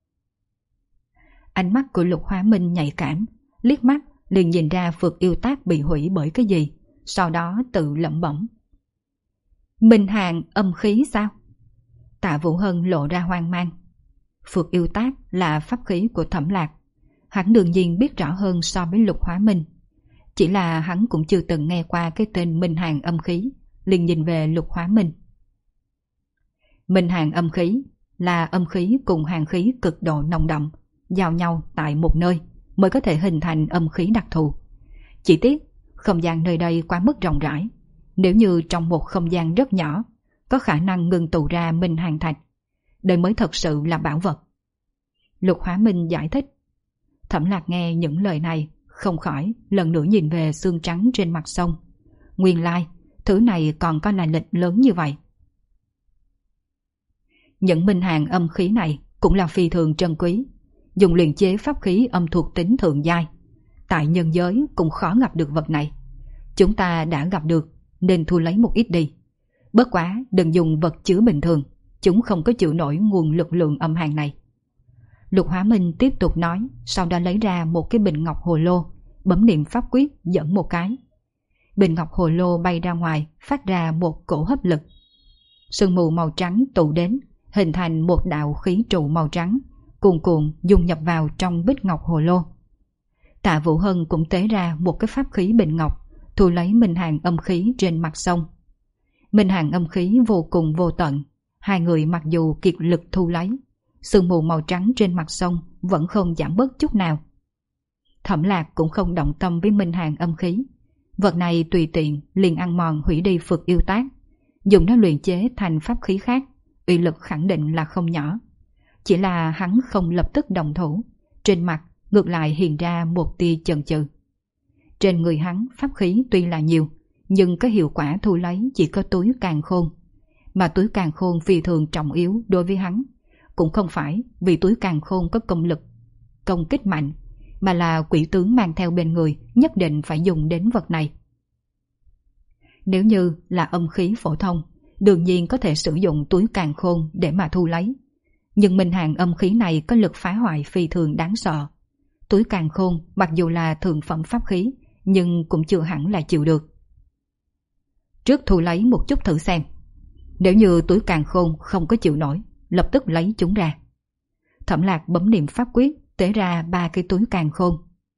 Ánh mắt của Lục Hóa Minh nhạy cảm, liếc mắt liền nhìn ra phược yêu tác bị hủy bởi cái gì, sau đó tự lẩm bẩm. Minh hàn âm khí sao? Tạ Vũ Hân lộ ra hoang mang. Phược yêu tác là pháp khí của Thẩm Lạc, hắn đương nhiên biết rõ hơn so với Lục Hóa Minh. Chỉ là hắn cũng chưa từng nghe qua cái tên Minh hàn âm khí, liền nhìn về Lục Hóa Minh. Minh hàn âm khí là âm khí cùng hàn khí cực độ nồng đậm, giao nhau tại một nơi mới có thể hình thành âm khí đặc thù. Chỉ tiếc, không gian nơi đây quá mức rộng rãi. Nếu như trong một không gian rất nhỏ, có khả năng ngưng tụ ra minh hàn thạch, đây mới thật sự là bảo vật. Lục Hóa Minh giải thích. Thẩm Lạc nghe những lời này, không khỏi lần nữa nhìn về xương trắng trên mặt sông. Nguyên lai, thứ này còn có lai lịch lớn như vậy. Những minh hàn âm khí này cũng là phi thường trân quý, dùng luyện chế pháp khí âm thuộc tính thượng giai. Tại nhân giới cũng khó gặp được vật này. Chúng ta đã gặp được nên thu lấy một ít đi. Bất quá đừng dùng vật chứa bình thường, chúng không có chịu nổi nguồn lực lượng âm hàn này. Lục Hóa Minh tiếp tục nói, sau đó lấy ra một cái bình ngọc hồ lô, bấm niệm pháp quyết dẫn một cái. Bình ngọc hồ lô bay ra ngoài, phát ra một cổ hấp lực. Sương mù màu trắng tụ đến, hình thành một đạo khí trụ màu trắng, cuồn cuộn dung nhập vào trong bích ngọc hồ lô. Tạ Vũ Hân cũng tế ra một cái pháp khí bình ngọc, thu lấy minh hàn âm khí trên mặt sông. Minh hàn âm khí vô cùng vô tận, hai người mặc dù kiệt lực thu lấy, sương mù màu trắng trên mặt sông vẫn không giảm bớt chút nào. Thẩm Lạc cũng không động tâm với minh hàn âm khí. Vật này tùy tiện liền ăn mòn hủy đi phược yêu tác, dùng nó luyện chế thành pháp khí khác, uy lực khẳng định là không nhỏ. Chỉ là hắn không lập tức động thủ, trên mặt ngược lại hiện ra một tia chần chừ. Trên người hắn pháp khí tuy là nhiều, nhưng cái hiệu quả thu lấy chỉ có túi càn khôn. Mà túi càn khôn phi thường trọng yếu đối với hắn, cũng không phải vì túi càn khôn có công lực, công kích mạnh, mà là quỷ tướng mang theo bên người nhất định phải dùng đến vật này. Nếu như là âm khí phổ thông, đương nhiên có thể sử dụng túi càn khôn để mà thu lấy. Nhưng minh hàn âm khí này có lực phá hoại phi thường đáng sợ. Túi càn khôn mặc dù là thượng phẩm pháp khí, nhưng cũng chưa hẳn là chịu được. Trước thu lấy một chút thử xem. Nếu như túi càn khôn không có chịu nổi, lập tức lấy chúng ra. Thẩm Lạc bấm niệm pháp quyết, tế ra 3 cái túi càn khôn.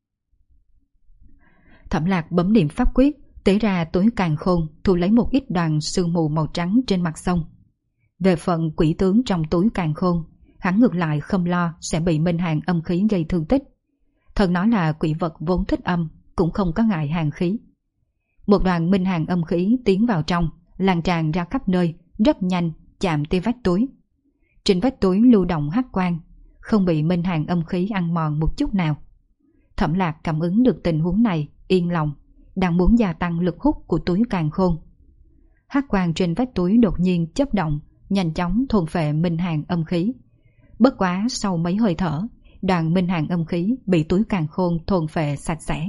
Thẩm Lạc bấm niệm pháp quyết, tế ra túi càn khôn, thu lấy một ít đoàn sương mù màu trắng trên mặt sông. Về phần quỷ tướng trong túi càn khôn, hắn ngược lại không lo sẽ bị minh hàn âm khí gây thương tích. Thần nói là quỷ vật vốn thích âm, cũng không có ngại hàn khí. Một đoàn minh hàn âm khí tiến vào trong, lan tràn ra khắp nơi, rất nhanh chạm tới vách túi. Trên vách túi lưu động hắc quang, không bị minh hàn âm khí ăn mòn một chút nào. Thẩm Lạc cảm ứng được tình huống này, yên lòng, đang muốn gia tăng lực hút của túi càn khôn. Hắc quang trên vách túi đột nhiên chớp động, nhanh chóng thôn phệ minh hàn âm khí. Bất quá sau mấy hơi thở, đoàn minh hàn âm khí bị túi càn khôn thôn phệ sạch sẽ.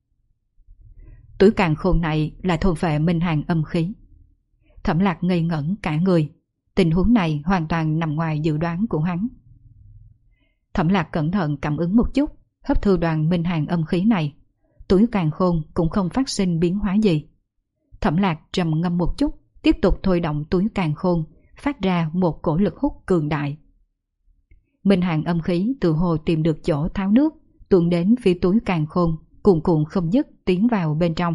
Túi càn khôn này là thôn phệ minh hàn âm khí. Thẩm Lạc ngây ngẩn cả người, tình huống này hoàn toàn nằm ngoài dự đoán của hắn. Thẩm Lạc cẩn thận cảm ứng một chút, hấp thu đoàn minh hàn âm khí này. Túi càn khôn cũng không phát sinh biến hóa gì. Thẩm Lạc trầm ngâm một chút, tiếp tục thôi động túi càn khôn, phát ra một cổ lực hút cường đại. Minh hàn âm khí tự hồ tìm được chỗ tháo nước, tuôn đến phía túi càn khôn, cuồn cuộn không dứt tiến vào bên trong.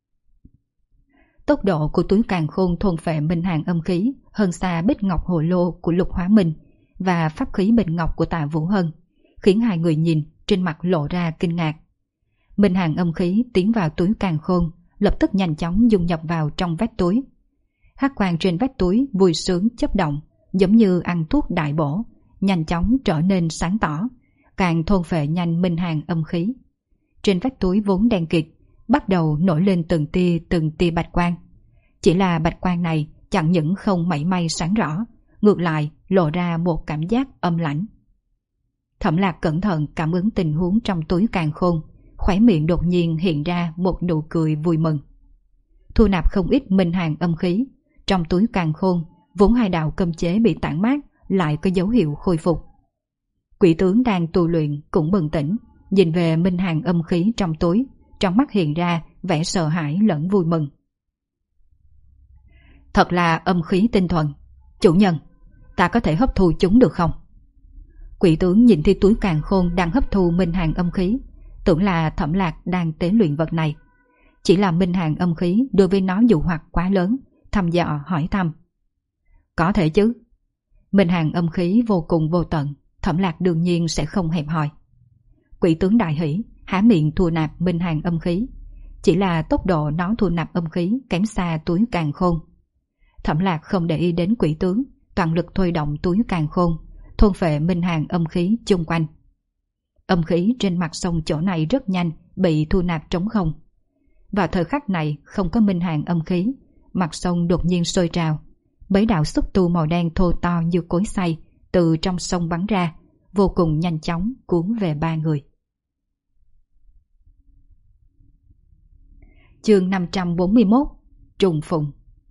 Tốc độ của túi càn khôn thôn phệ minh hàn âm khí hơn xa bích ngọc hồ lô của Lục Hóa Minh và pháp khí bình ngọc của Tạ Vũ Hân, khiến hai người nhìn trên mặt lộ ra kinh ngạc. Minh hàn âm khí tiến vào túi càn khôn, lập tức nhanh chóng dung nhập vào trong vách túi. Hắc quang trên vách túi vui sướng chớp động, giống như ăn thuốc đại bổ, nhanh chóng trở nên sáng tỏ, càng thôn phệ nhanh minh hàn âm khí. Trên vách túi vốn đen kịt, bắt đầu nổi lên từng tia bạch quang. Chỉ là bạch quang này chẳng những không mảy may sáng rõ, ngược lại lộ ra một cảm giác âm lãnh. Thẩm Lạc cẩn thận cảm ứng tình huống trong túi càn khôn, khóe miệng đột nhiên hiện ra một nụ cười vui mừng. Thu nạp không ít minh hàn âm khí, trong túi càn khôn vốn hai đạo cấm chế bị tản mát lại có dấu hiệu khôi phục. Quỷ tướng đang tu luyện cũng bừng tỉnh, nhìn về minh hàn âm khí trong túi, trong mắt hiện ra vẻ sợ hãi lẫn vui mừng. Thật là âm khí tinh thuần. Chủ nhân, ta có thể hấp thu chúng được không? Quỷ tướng nhìn thấy túi càn khôn đang hấp thu minh hàn âm khí, tưởng là Thẩm Lạc đang tế luyện vật này. Chỉ là minh hàn âm khí đối với nó dụ hoặc quá lớn, thăm dò hỏi thăm. Có thể chứ. Minh hàng âm khí vô cùng vô tận, Thẩm Lạc đương nhiên sẽ không hẹp hòi. Quỷ tướng đại hỉ, há miệng thu nạp minh hàng âm khí. Chỉ là tốc độ nó thu nạp âm khí kém xa túi càn khôn. Thẩm Lạc không để ý đến quỷ tướng, toàn lực thôi động túi càn khôn, thôn phệ minh hàng âm khí chung quanh. Âm khí trên mặt sông chỗ này rất nhanh bị thu nạp trống không. Vào thời khắc này không có minh hàng âm khí, mặt sông đột nhiên sôi trào. Mấy đạo xúc tu màu đen thô to như cối xay từ trong sông bắn ra, vô cùng nhanh chóng cuốn về ba người. Chương 541 Trùng phùng.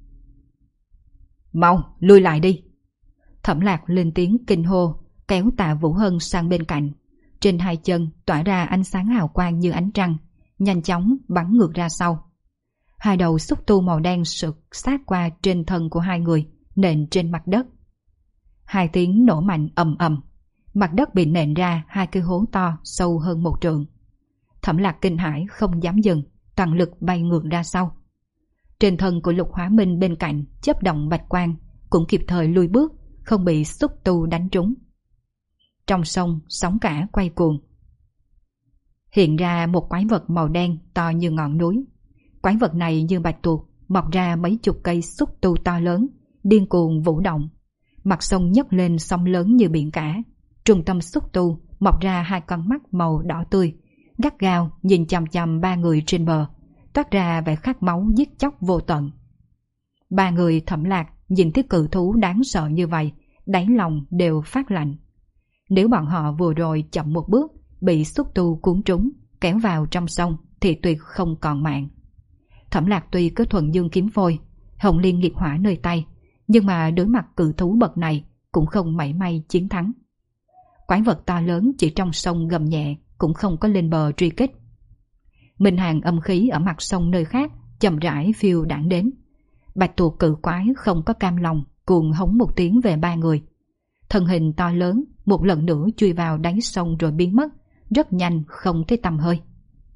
Mau, lui lại đi! Thẩm Lạc lên tiếng kinh hô, kéo Tạ Vũ Hân sang bên cạnh. Trên hai chân tỏa ra ánh sáng hào quang như ánh trăng, nhanh chóng bắn ngược ra sau. Hai đầu xúc tu màu đen sượt sát qua trên thân của hai người, nện trên mặt đất. Hai tiếng nổ mạnh ầm ầm, mặt đất bị nện ra hai cái hố to sâu hơn 1 trượng. Thẩm Lạc kinh hãi không dám dừng, toàn lực bay ngược ra sau. Trên thân của Lục Hóa Minh bên cạnh chớp động bạch quang, cũng kịp thời lùi bước, không bị xúc tu đánh trúng. Trong sông sóng cả quay cuồng, hiện ra một quái vật màu đen to như ngọn núi. Quái vật này như bạch tuộc, mọc ra mấy chục cây xúc tu to lớn, điên cuồng vũ động. Mặt sông nhấc lên sóng lớn như biển cả. Trung tâm xúc tu mọc ra hai con mắt màu đỏ tươi, gắt gao nhìn chằm chằm ba người trên bờ, toát ra vẻ khát máu giết chóc vô tận. Ba người Thẩm Lạc nhìn thấy cự thú đáng sợ như vậy, đáy lòng đều phát lạnh. Nếu bọn họ vừa rồi chậm một bước, bị xúc tu cuốn trúng, kéo vào trong sông thì tuyệt không còn mạng. Thẩm Lạc tuy có thuần dương kiếm phôi, hồng liên nghiệp hỏa nơi tay, nhưng mà đối mặt cự thú bậc này cũng không mảy may chiến thắng. Quái vật to lớn chỉ trong sông gầm nhẹ, cũng không có lên bờ truy kích. Minh hàng âm khí ở mặt sông nơi khác chậm rãi phiêu đãng đến. Bạch tuộc cự quái không có cam lòng, cuồng hống một tiếng về ba người. Thân hình to lớn một lần nữa chui vào đáy sông rồi biến mất, rất nhanh không thấy tăm hơi.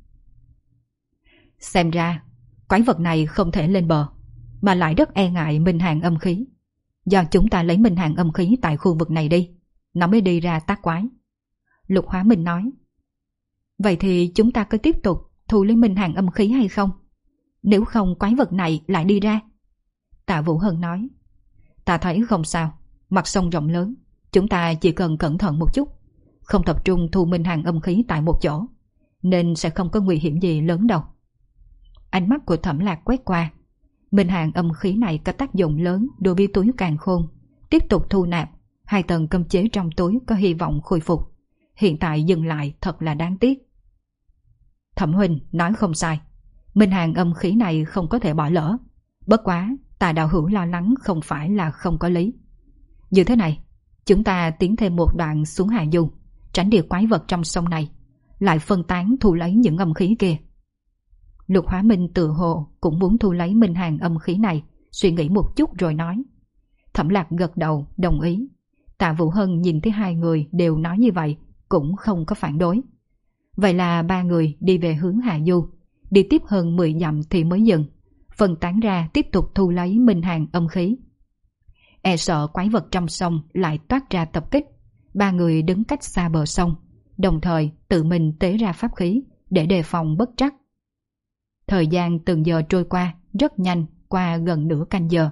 Xem ra quái vật này không thể lên bờ, mà lại rất e ngại minh hàng âm khí. Do chúng ta lấy minh hàng âm khí tại khu vực này đi, nó mới đi ra tác quái. Lục Hóa Minh nói. Vậy thì chúng ta có tiếp tục thu lấy minh hàng âm khí hay không? Nếu không quái vật này lại đi ra. Tạ Vũ Hân nói. Ta thấy không sao, mặt sông rộng lớn, chúng ta chỉ cần cẩn thận một chút, không tập trung thu minh hàng âm khí tại một chỗ, nên sẽ không có nguy hiểm gì lớn đâu. Ánh mắt của Thẩm Lạc quét qua. Minh hàng âm khí này có tác dụng lớn đối với túi càn khôn. Tiếp tục thu nạp, 2 tầng cấm chế trong túi có hy vọng khôi phục. Hiện tại dừng lại thật là đáng tiếc. Thẩm huynh nói không sai, minh hàng âm khí này không có thể bỏ lỡ. Bất quá Tà đạo hữu lo lắng không phải là không có lý. Như thế này, chúng ta tiến thêm một đoạn xuống hạ du, tránh đi quái vật trong sông này, lại phân tán thu lấy những âm khí kia. Lục Hóa Minh tự hồ cũng muốn thu lấy minh hàng âm khí này, suy nghĩ một chút rồi nói. Thẩm Lạc gật đầu đồng ý. Tạ Vũ Hân nhìn thấy hai người đều nói như vậy, cũng không có phản đối. Vậy là ba người đi về hướng hạ du, đi tiếp hơn 10 dặm thì mới dừng, phân tán ra tiếp tục thu lấy minh hàng âm khí. E sợ quái vật trong sông lại toát ra tập kích, ba người đứng cách xa bờ sông, đồng thời tự mình tế ra pháp khí để đề phòng bất trắc. Thời gian từng giờ trôi qua rất nhanh, qua gần nửa canh giờ.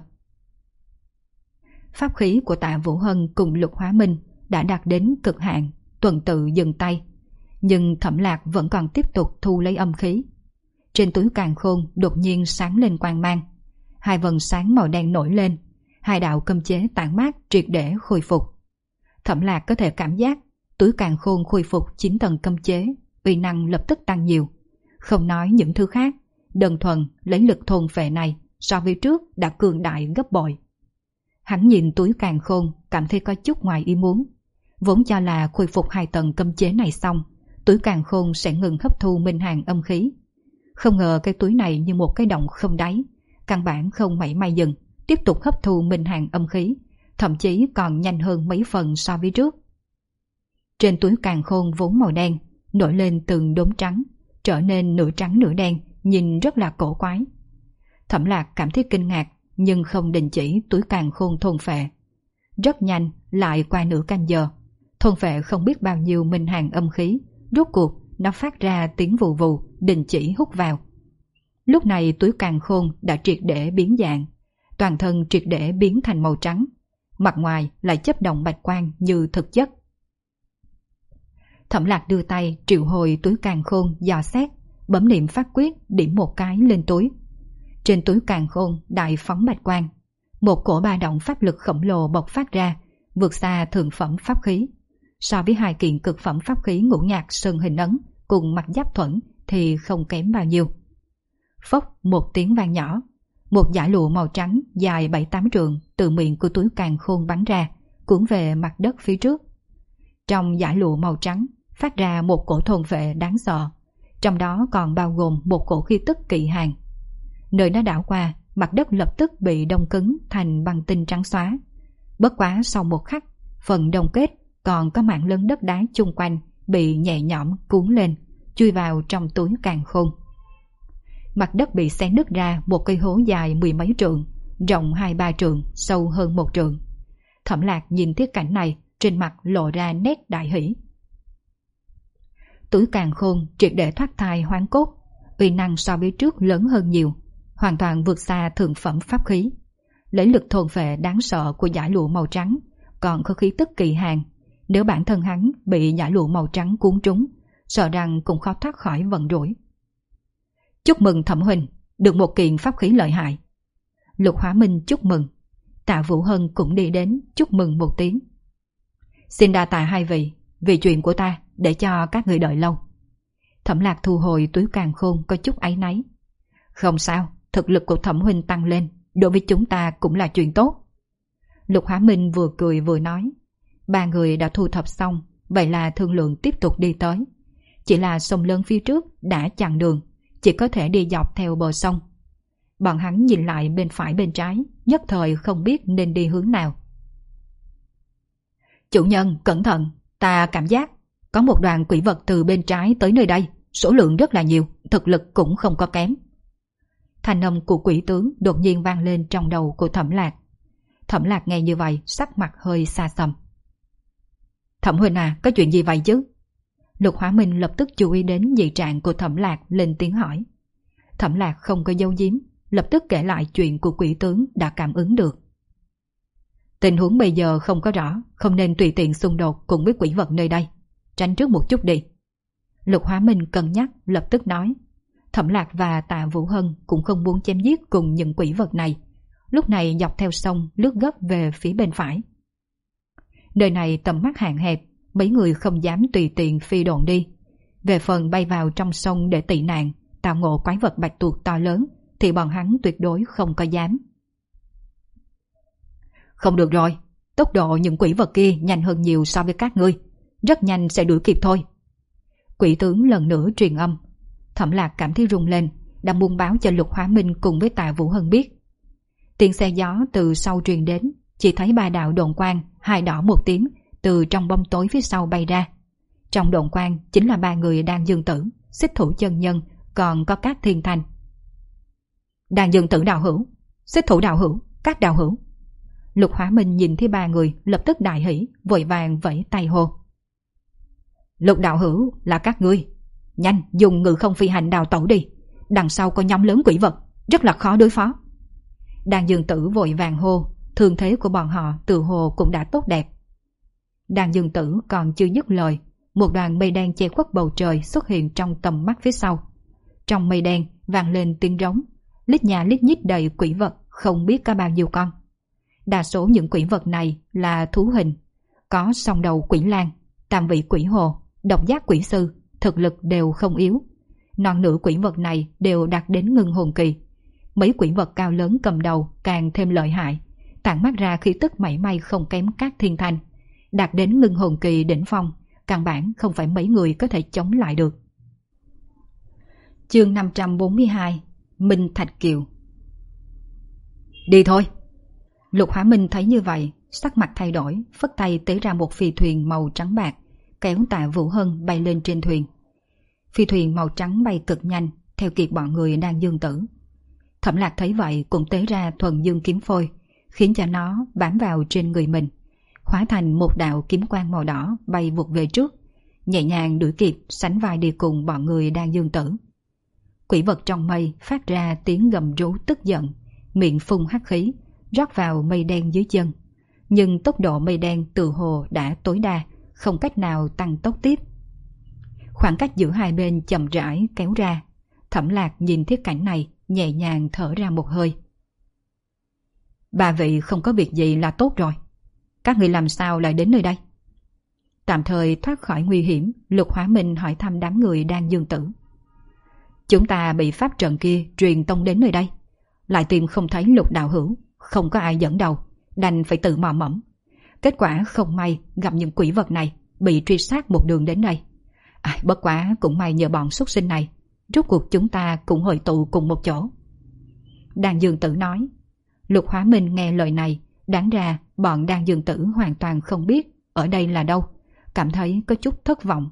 Pháp khí của Tạ Vũ Hân cùng Lục Hóa Minh đã đạt đến cực hạn, tuần tự dừng tay, nhưng Thẩm Lạc vẫn còn tiếp tục thu lấy âm khí. Trên túi càn khôn đột nhiên sáng lên quang mang, 2 vầng sáng màu đen nổi lên, 2 đạo cấm chế tản mát triệt để khôi phục. Thẩm Lạc có thể cảm giác túi càn khôn khôi phục 9 tầng cấm chế, uy năng lập tức tăng nhiều. Không nói những thứ khác, đơn thuần lấy lực thôn phệ này so với trước đã cường đại gấp bội. Hắn nhìn túi càn khôn cảm thấy có chút ngoài ý muốn. Vốn cho là khôi phục 2 tầng cấm chế này xong, túi càn khôn sẽ ngừng hấp thu minh hàng âm khí. Không ngờ cái túi này như một cái động không đáy, căn bản không mảy may dừng, tiếp tục hấp thu minh hàng âm khí, thậm chí còn nhanh hơn mấy phần so với trước. Trên túi càn khôn vốn màu đen, nổi lên từng đốm trắng, trở nên nửa trắng nửa đen, nhìn rất là cổ quái. Thẩm Lạc cảm thấy kinh ngạc, nhưng không đình chỉ túi càn khôn thôn phệ. Rất nhanh, lại qua nửa canh giờ. Thôn vệ không biết bao nhiêu minh hàng âm khí, rốt cuộc nó phát ra tiếng vù vù, đình chỉ hút vào. Lúc này túi càn khôn đã triệt để biến dạng, toàn thân triệt để biến thành màu trắng, mặt ngoài lại chấp động bạch quang như thực chất. Thẩm Lạc đưa tay triệu hồi túi càn khôn dò xét, bấm niệm pháp quyết điểm một cái lên túi. Trên túi càn khôn đại phóng bạch quang, một cổ ba động pháp lực khổng lồ bộc phát ra, vượt xa thượng phẩm pháp khí. So với hai kiện cực phẩm pháp khí ngũ nhạc sơn hình ấn cùng mặt giáp thuẫn thì không kém bao nhiêu. Phốc một tiếng vang nhỏ, một dải lụa màu trắng dài 7-8 trượng từ miệng của túi càn khôn bắn ra, cuốn về mặt đất phía trước. Trong dải lụa màu trắng phát ra một cổ thôn vệ đáng sợ, trong đó còn bao gồm một cổ khí tức kỵ hàn. Nơi nó đảo qua, mặt đất lập tức bị đông cứng thành băng tinh trắng xóa. Bất quá sau một khắc, phần đông kết còn có mảng lớn đất đá chung quanh bị nhẹ nhõm cuốn lên, chui vào trong túi càn khôn. Mặt đất bị xé nứt ra một cây hố dài 10 mấy trượng, rộng 2-3 trượng, sâu hơn 1 trượng. Thẩm Lạc nhìn thiết cảnh này, trên mặt lộ ra nét đại hỷ. Túi càn khôn triệt để thoát thai hoán cốt, uy năng so với trước lớn hơn nhiều, hoàn toàn vượt xa thượng phẩm pháp khí. Lấy lực thôn phệ đáng sợ của dải lụa màu trắng, còn có khí tức kỳ hàn. Nếu bản thân hắn bị dải lụa màu trắng cuốn trúng, sợ rằng cũng khó thoát khỏi vận rủi. Chúc mừng Thẩm huynh, được một kiện pháp khí lợi hại. Lục Hóa Minh chúc mừng. Tạ Vũ Hân cũng đi đến chúc mừng một tiếng. Xin đa tạ hai vị, vì chuyện của ta để cho các người đợi lâu. Thẩm Lạc thu hồi túi càn khôn có chút áy náy. Không sao, thực lực của Thẩm huynh tăng lên, đối với chúng ta cũng là chuyện tốt. Lục Hóa Minh vừa cười vừa nói. Ba người đã thu thập xong, vậy là thương lượng tiếp tục đi tới. Chỉ là sông lớn phía trước đã chặn đường, chỉ có thể đi dọc theo bờ sông. Bọn hắn nhìn lại bên phải bên trái, nhất thời không biết nên đi hướng nào. Chủ nhân, cẩn thận, ta cảm giác có một đoàn quỷ vật từ bên trái tới nơi đây, số lượng rất là nhiều, thực lực cũng không có kém. Thanh âm của quỷ tướng đột nhiên vang lên trong đầu của Thẩm Lạc. Thẩm Lạc nghe như vậy, sắc mặt hơi xa xăm. Thẩm huynh à, có chuyện gì vậy chứ? Lục Hóa Minh lập tức chú ý đến dị trạng của Thẩm Lạc, lên tiếng hỏi. Thẩm Lạc không có giấu giếm, lập tức kể lại chuyện của quỷ tướng đã cảm ứng được. Tình huống bây giờ không có rõ, không nên tùy tiện xung đột cùng với quỷ vật nơi đây. Tránh trước một chút đi. Lục Hóa Minh cân nhắc, lập tức nói. Thẩm Lạc và Tạ Vũ Hân cũng không muốn chém giết cùng những quỷ vật này. Lúc này dọc theo sông lướt gấp về phía bên phải. Nơi này tầm mắt hạn hẹp, mấy người không dám tùy tiện phi độn đi. Về phần bay vào trong sông để tị nạn, tạo ngộ quái vật bạch tuộc to lớn, thì bọn hắn tuyệt đối không có dám. Không được rồi, tốc độ những quỷ vật kia nhanh hơn nhiều so với các ngươi, rất nhanh sẽ đuổi kịp thôi. Quỷ tướng lần nữa truyền âm. Thẩm Lạc cảm thấy rung lên, đã muốn báo cho Lục Hóa Minh cùng với Tạ Vũ Hân biết. Tiếng xe gió từ sau truyền đến, chỉ thấy ba đạo độn quang, hai đỏ một tím, từ trong bóng tối phía sau bay ra. Trong độn quang chính là ba người đang dương tử, xích thủ chân nhân, còn có các thiên thanh. Đang dương tử đạo hữu, xích thủ đạo hữu, các đạo hữu. Lục Hóa Minh nhìn thấy ba người, lập tức đại hỉ, vội vàng vẫy tay hô. Lục đạo hữu là các ngươi, nhanh dùng ngự không phi hành đào tẩu đi, đằng sau có nhóm lớn quỷ vật, rất là khó đối phó. Đàn dương tử vội vàng hô, thương thế của bọn họ từ hồ cũng đã tốt đẹp. Đàn dương tử còn chưa dứt lời, một đoàn mây đen che khuất bầu trời xuất hiện trong tầm mắt phía sau. Trong mây đen vang lên tiếng rống, lít nhà lít nhít đầy quỷ vật, không biết có bao nhiêu con. Đa số những quỷ vật này là thú hình, có song đầu quỷ lang, tam vị quỷ hồ, độc giác quỷ sư, thực lực đều không yếu. Non nửa quỷ vật này đều đạt đến ngưng hồn kỳ. Mấy quỷ vật cao lớn cầm đầu càng thêm lợi hại, tản mát ra khí tức mảy may không kém các thiên thanh, đạt đến ngưng hồn kỳ đỉnh phong, căn bản không phải mấy người có thể chống lại được. Chương 542, Minh Thạch Kiều. Đi thôi. Lục Hóa Minh thấy như vậy, sắc mặt thay đổi, phất tay tế ra một phi thuyền màu trắng bạc, kéo Tạ Vũ Hân bay lên trên thuyền. Phi thuyền màu trắng bay cực nhanh, theo kịp bọn người đang dương tử. Thẩm Lạc thấy vậy cũng tế ra thuần dương kiếm phôi, khiến cho nó bám vào trên người mình, hóa thành một đạo kiếm quang màu đỏ bay vụt về trước, nhẹ nhàng đuổi kịp sánh vai đi cùng bọn người đang dương tử. Quỷ vật trong mây phát ra tiếng gầm rú tức giận, miệng phun hắc khí, rót vào mây đen dưới chân. Nhưng tốc độ mây đen từ hồ đã tối đa, không cách nào tăng tốc tiếp. Khoảng cách giữa hai bên chậm rãi kéo ra. Thẩm Lạc nhìn thiết cảnh này, nhẹ nhàng thở ra một hơi. Ba vị không có việc gì là tốt rồi. Các người làm sao lại đến nơi đây? Tạm thời thoát khỏi nguy hiểm, Lục Hóa Minh hỏi thăm đám người đang dương tử. Chúng ta bị pháp trận kia truyền tông đến nơi đây, lại tìm không thấy Lục đạo hữu, không có ai dẫn đầu, đành phải tự mò mẫm. Kết quả không may gặp những quỷ vật này, bị truy sát một đường đến đây. Bất quá cũng may nhờ bọn xuất sinh này, rốt cuộc chúng ta cũng hội tụ cùng một chỗ. Đan Dương Tử nói. Lục Hóa Minh nghe lời này, đáng ra bọn Đan Dương Tử hoàn toàn không biết ở đây là đâu, cảm thấy có chút thất vọng.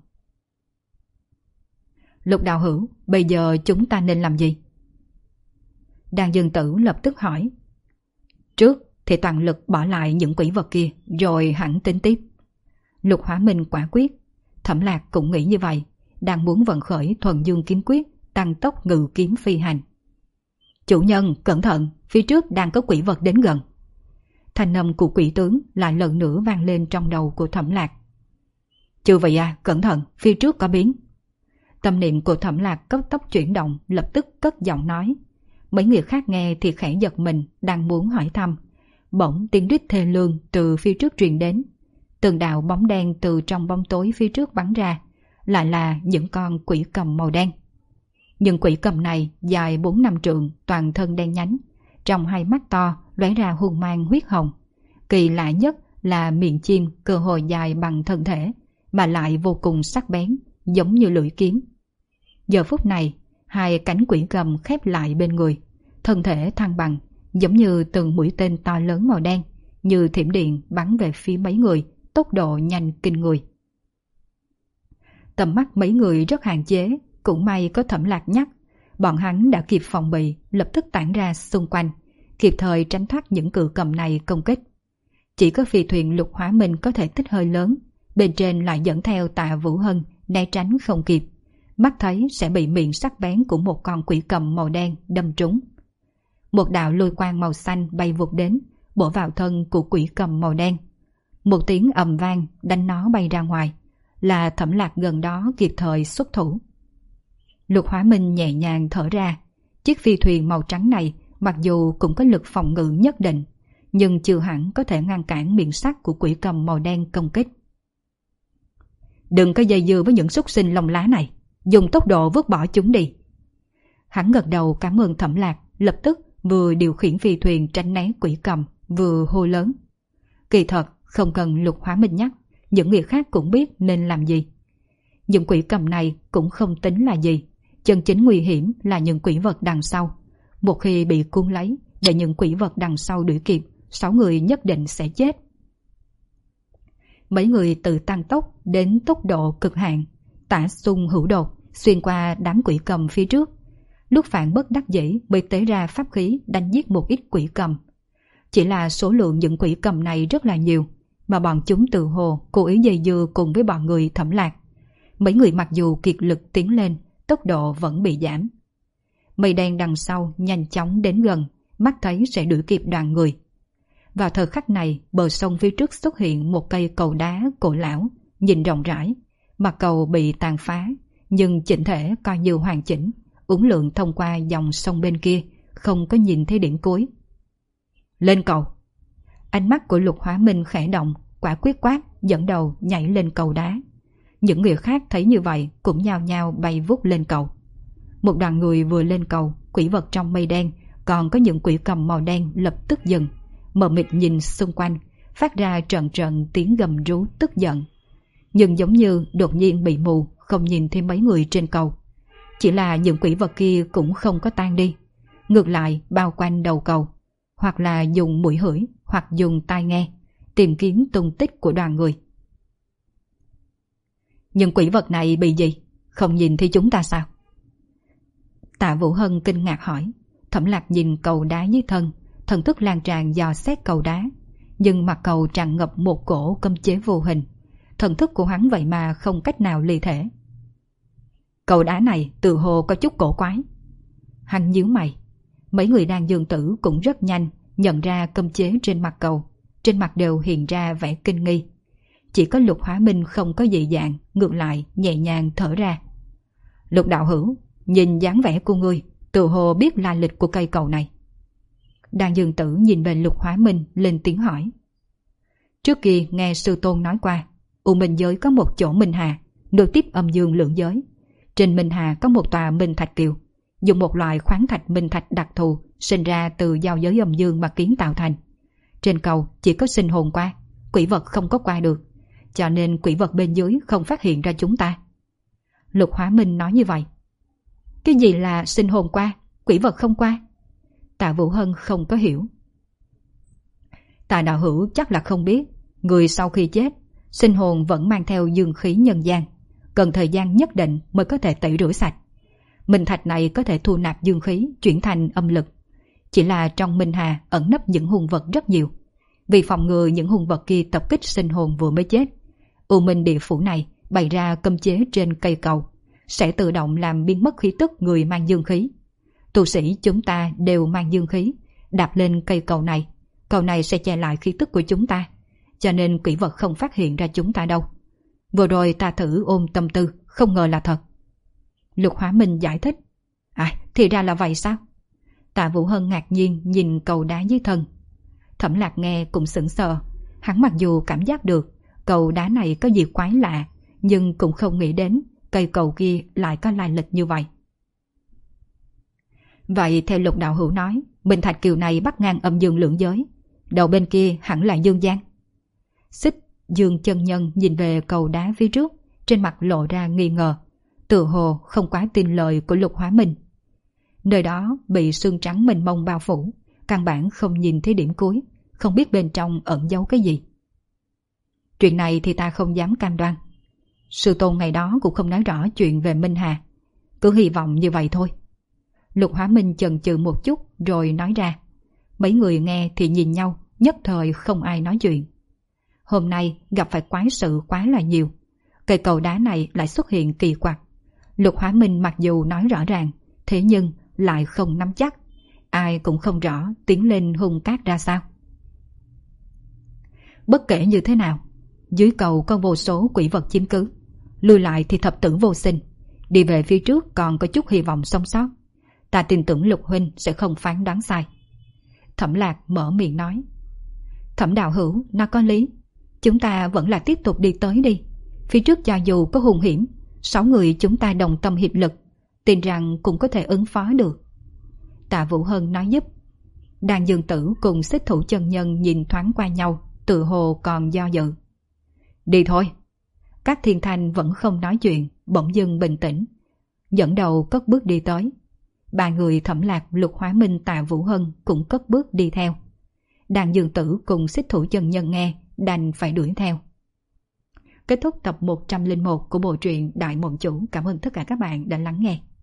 Lục đạo hữu, bây giờ chúng ta nên làm gì? Đan Dương Tử lập tức hỏi. Trước thì toàn lực bỏ lại những quỷ vật kia, rồi hẳn tính tiếp. Lục Hóa Minh quả quyết. Thẩm Lạc cũng nghĩ như vậy, đang muốn vận khởi Thuần Dương kiếm quyết, tăng tốc ngự kiếm phi hành. Chủ nhân, cẩn thận, phía trước đang có quỷ vật đến gần. Thanh âm của quỷ tướng lại lần nữa vang lên trong đầu của Thẩm Lạc. Chư vị à, cẩn thận, phía trước có biến. Tâm niệm của Thẩm Lạc cấp tốc chuyển động, lập tức cất giọng nói. Mấy người khác nghe thì khẽ giật mình, đang muốn hỏi thăm. Bỗng tiếng rít thê lương từ phía trước truyền đến. Từng đạo bóng đen từ trong bóng tối phía trước bắn ra, lại là những con quỷ cầm màu đen. Những quỷ cầm này dài 4-5 trượng, toàn thân đen nhánh, trong hai mắt to lóe ra hung mang huyết hồng. Kỳ lạ nhất là miệng chim cơ hồ dài bằng thân thể, mà lại vô cùng sắc bén, giống như lưỡi kiếm. Giờ phút này, hai cánh quỷ cầm khép lại bên người, thân thể thăng bằng, giống như từng mũi tên to lớn màu đen, như thiểm điện bắn về phía mấy người, tốc độ nhanh kinh người. Tầm mắt mấy người rất hạn chế, cũng may có Thẩm Lạc nhắc, bọn hắn đã kịp phòng bị, lập tức tản ra xung quanh, kịp thời tránh thoát những cự cầm này công kích. Chỉ có phi thuyền Lục Hóa Minh có thể tích hơi lớn, bên trên lại dẫn theo Tạ Vũ Hân, né tránh không kịp, mắt thấy sẽ bị miệng sắc bén của một con quỷ cầm màu đen đâm trúng. Một đạo lôi quang màu xanh bay vụt đến, bổ vào thân của quỷ cầm màu đen. Một tiếng ầm vang đánh nó bay ra ngoài, là Thẩm Lạc gần đó kịp thời xuất thủ. Lục Hóa Minh nhẹ nhàng thở ra, chiếc phi thuyền màu trắng này mặc dù cũng có lực phòng ngự nhất định, nhưng chưa hẳn có thể ngăn cản miệng sắt của quỷ cầm màu đen công kích. Đừng có dây dưa với những xúc sinh lông lá này, dùng tốc độ vứt bỏ chúng đi. Hắn gật đầu cảm ơn Thẩm Lạc, lập tức vừa điều khiển phi thuyền tránh né quỷ cầm, vừa hô lớn. Kỳ thật, không cần Lục Hóa Minh nhắc, những người khác cũng biết nên làm gì. Những quỷ cầm này cũng không tính là gì, chân chính nguy hiểm là những quỷ vật đằng sau. Một khi bị cuốn lấy, để những quỷ vật đằng sau đuổi kịp, 6 người nhất định sẽ chết. Mấy người từ tăng tốc đến tốc độ cực hạn, tả xung hữu đột, xuyên qua đám quỷ cầm phía trước. Lúc phản bất đắc dĩ mới tế ra pháp khí đánh giết một ít quỷ cầm. Chỉ là số lượng những quỷ cầm này rất là nhiều, mà bọn chúng tự hồ cố ý dây dưa cùng với bọn người Thẩm Lạc. Mấy người mặc dù kiệt lực tiến lên, tốc độ vẫn bị giảm. Mây đen đằng sau nhanh chóng đến gần, mắt thấy sẽ đuổi kịp đoàn người. Vào thời khắc này, bờ sông phía trước xuất hiện một cây cầu đá cổ lão, nhìn rộng rãi. Mặt cầu bị tàn phá, nhưng chỉnh thể coi như hoàn chỉnh, uốn lượn thông qua dòng sông bên kia, không có nhìn thấy điểm cuối. Lên cầu! Ánh mắt của Lục Hóa Minh khẽ động, quả quyết quát, dẫn đầu nhảy lên cầu đá. Những người khác thấy như vậy cũng nhao nhao bay vút lên cầu. Một đoàn người vừa lên cầu, quỷ vật trong mây đen, còn có những quỷ cầm màu đen lập tức dừng, mờ mịt nhìn xung quanh, phát ra trận trận tiếng gầm rú tức giận. Nhưng giống như đột nhiên bị mù, không nhìn thấy mấy người trên cầu. Chỉ là những quỷ vật kia cũng không có tan đi, ngược lại bao quanh đầu cầu, hoặc là dùng mũi hửi, hoặc dùng tai nghe, tìm kiếm tung tích của đoàn người. Những quỷ vật này bị gì? Không nhìn thấy chúng ta sao? Tạ Vũ Hân kinh ngạc hỏi. Thẩm Lạc nhìn cầu đá dưới thân, thần thức lan tràn dò xét cầu đá. nhưng mặt cầu tràn ngập một cổ cấm chế vô hình. Thần thức của hắn vậy mà không cách nào ly thể. Cầu đá này tự hồ có chút cổ quái. Hắn nhíu mày. Mấy người đang dương tử cũng rất nhanh nhận ra cấm chế trên mặt cầu. Trên mặt đều hiện ra vẻ kinh nghi. Chỉ có Lục Hóa Minh không có dị dạng, ngược lại nhẹ nhàng thở ra. Lục đạo hữu, nhìn dáng vẻ của ngươi, tự hồ biết lai lịch của cây cầu này. Đan Dương Tử nhìn về Lục Hóa Minh lên tiếng hỏi. Trước kia nghe sư tôn nói qua, U Minh giới có một chỗ Minh Hà, nối tiếp âm dương lượng giới. Trên Minh Hà có một tòa Minh Thạch Kiều, dùng một loại khoáng thạch Minh Thạch đặc thù sinh ra từ giao giới âm dương mà kiến tạo thành. Trên cầu chỉ có sinh hồn qua, quỷ vật không có qua được, cho nên quỷ vật bên dưới không phát hiện ra chúng ta. Lục Hóa Minh nói như vậy. Cái gì là sinh hồn qua, quỷ vật không qua? Tạ Vũ Hân không có hiểu. Tạ đạo hữu chắc là không biết, người sau khi chết, sinh hồn vẫn mang theo dương khí nhân gian, cần thời gian nhất định mới có thể tẩy rửa sạch. Minh thạch này có thể thu nạp dương khí, chuyển thành âm lực. Chỉ là trong Minh Hà ẩn nấp những hung vật rất nhiều. Vì phòng ngừa những hung vật kia tập kích sinh hồn vừa mới chết, U Minh địa phủ này bày ra cấm chế trên cây cầu, sẽ tự động làm biến mất khí tức người mang dương khí. Tu sĩ chúng ta đều mang dương khí, đạp lên cây cầu này sẽ che lại khí tức của chúng ta, cho nên quỷ vật không phát hiện ra chúng ta đâu. Vừa rồi ta thử ôm tâm tư, không ngờ là thật. Lục Hóa Minh giải thích. Thì ra là vậy sao? Tạ Vũ Hân ngạc nhiên nhìn cầu đá dưới thân. Thẩm Lạc nghe cũng sững sờ. Hắn mặc dù cảm giác được cầu đá này có gì quái lạ, nhưng cũng không nghĩ đến cây cầu kia lại có lai lịch như vậy. Vậy theo Lục đạo hữu nói, Minh Thạch Kiều này bắt ngang âm dương lượng giới, đầu bên kia hẳn là dương gian. Xích Dương chân nhân nhìn về cầu đá phía trước, trên mặt lộ ra nghi ngờ, tự hồ không quá tin lời của Lục Hóa Minh. Nơi đó bị sương trắng mênh mông bao phủ, căn bản không nhìn thấy điểm cuối, không biết bên trong ẩn giấu cái gì. Chuyện này thì ta không dám cam đoan. Sư tôn ngày đó cũng không nói rõ chuyện về Minh Hà, cứ hy vọng như vậy thôi. Lục Hóa Minh chần chừ một chút rồi nói ra. Mấy người nghe thì nhìn nhau, nhất thời không ai nói chuyện. Hôm nay gặp phải quái sự quá là nhiều, cây cầu đá này lại xuất hiện kỳ quặc. Lục Hóa Minh mặc dù nói rõ ràng, thế nhưng lại không nắm chắc, ai cũng không rõ tiến lên hung cát ra sao. Bất kể như thế nào, dưới cầu có vô số quỷ vật chiếm cứ, lùi lại thì thập tử vô sinh, đi về phía trước còn có chút hy vọng sống sót. Ta tin tưởng Lục huynh sẽ không phán đoán sai. Thẩm Lạc mở miệng nói. Thẩm đạo hữu, nó có lý, chúng ta vẫn là tiếp tục đi tới đi. Phía trước cho dù có hung hiểm, 6 người chúng ta đồng tâm hiệp lực, tin rằng cũng có thể ứng phó được. Tạ Vũ Hân nói giúp. Đan Dương Tử cùng Xích Thủ chân nhân nhìn thoáng qua nhau, tự hồ còn do dự. Đi thôi. Các thiên thanh vẫn không nói chuyện, bỗng dưng bình tĩnh, dẫn đầu cất bước đi tới. Ba người Thẩm Lạc, Lục Hóa Minh, Tạ Vũ Hân cũng cất bước đi theo. Đan Dương Tử cùng Xích Thủ chân nhân nghe đành phải đuổi theo. Kết thúc tập 101 của bộ truyện Đại Mộng Chủ. Cảm ơn tất cả các bạn đã lắng nghe.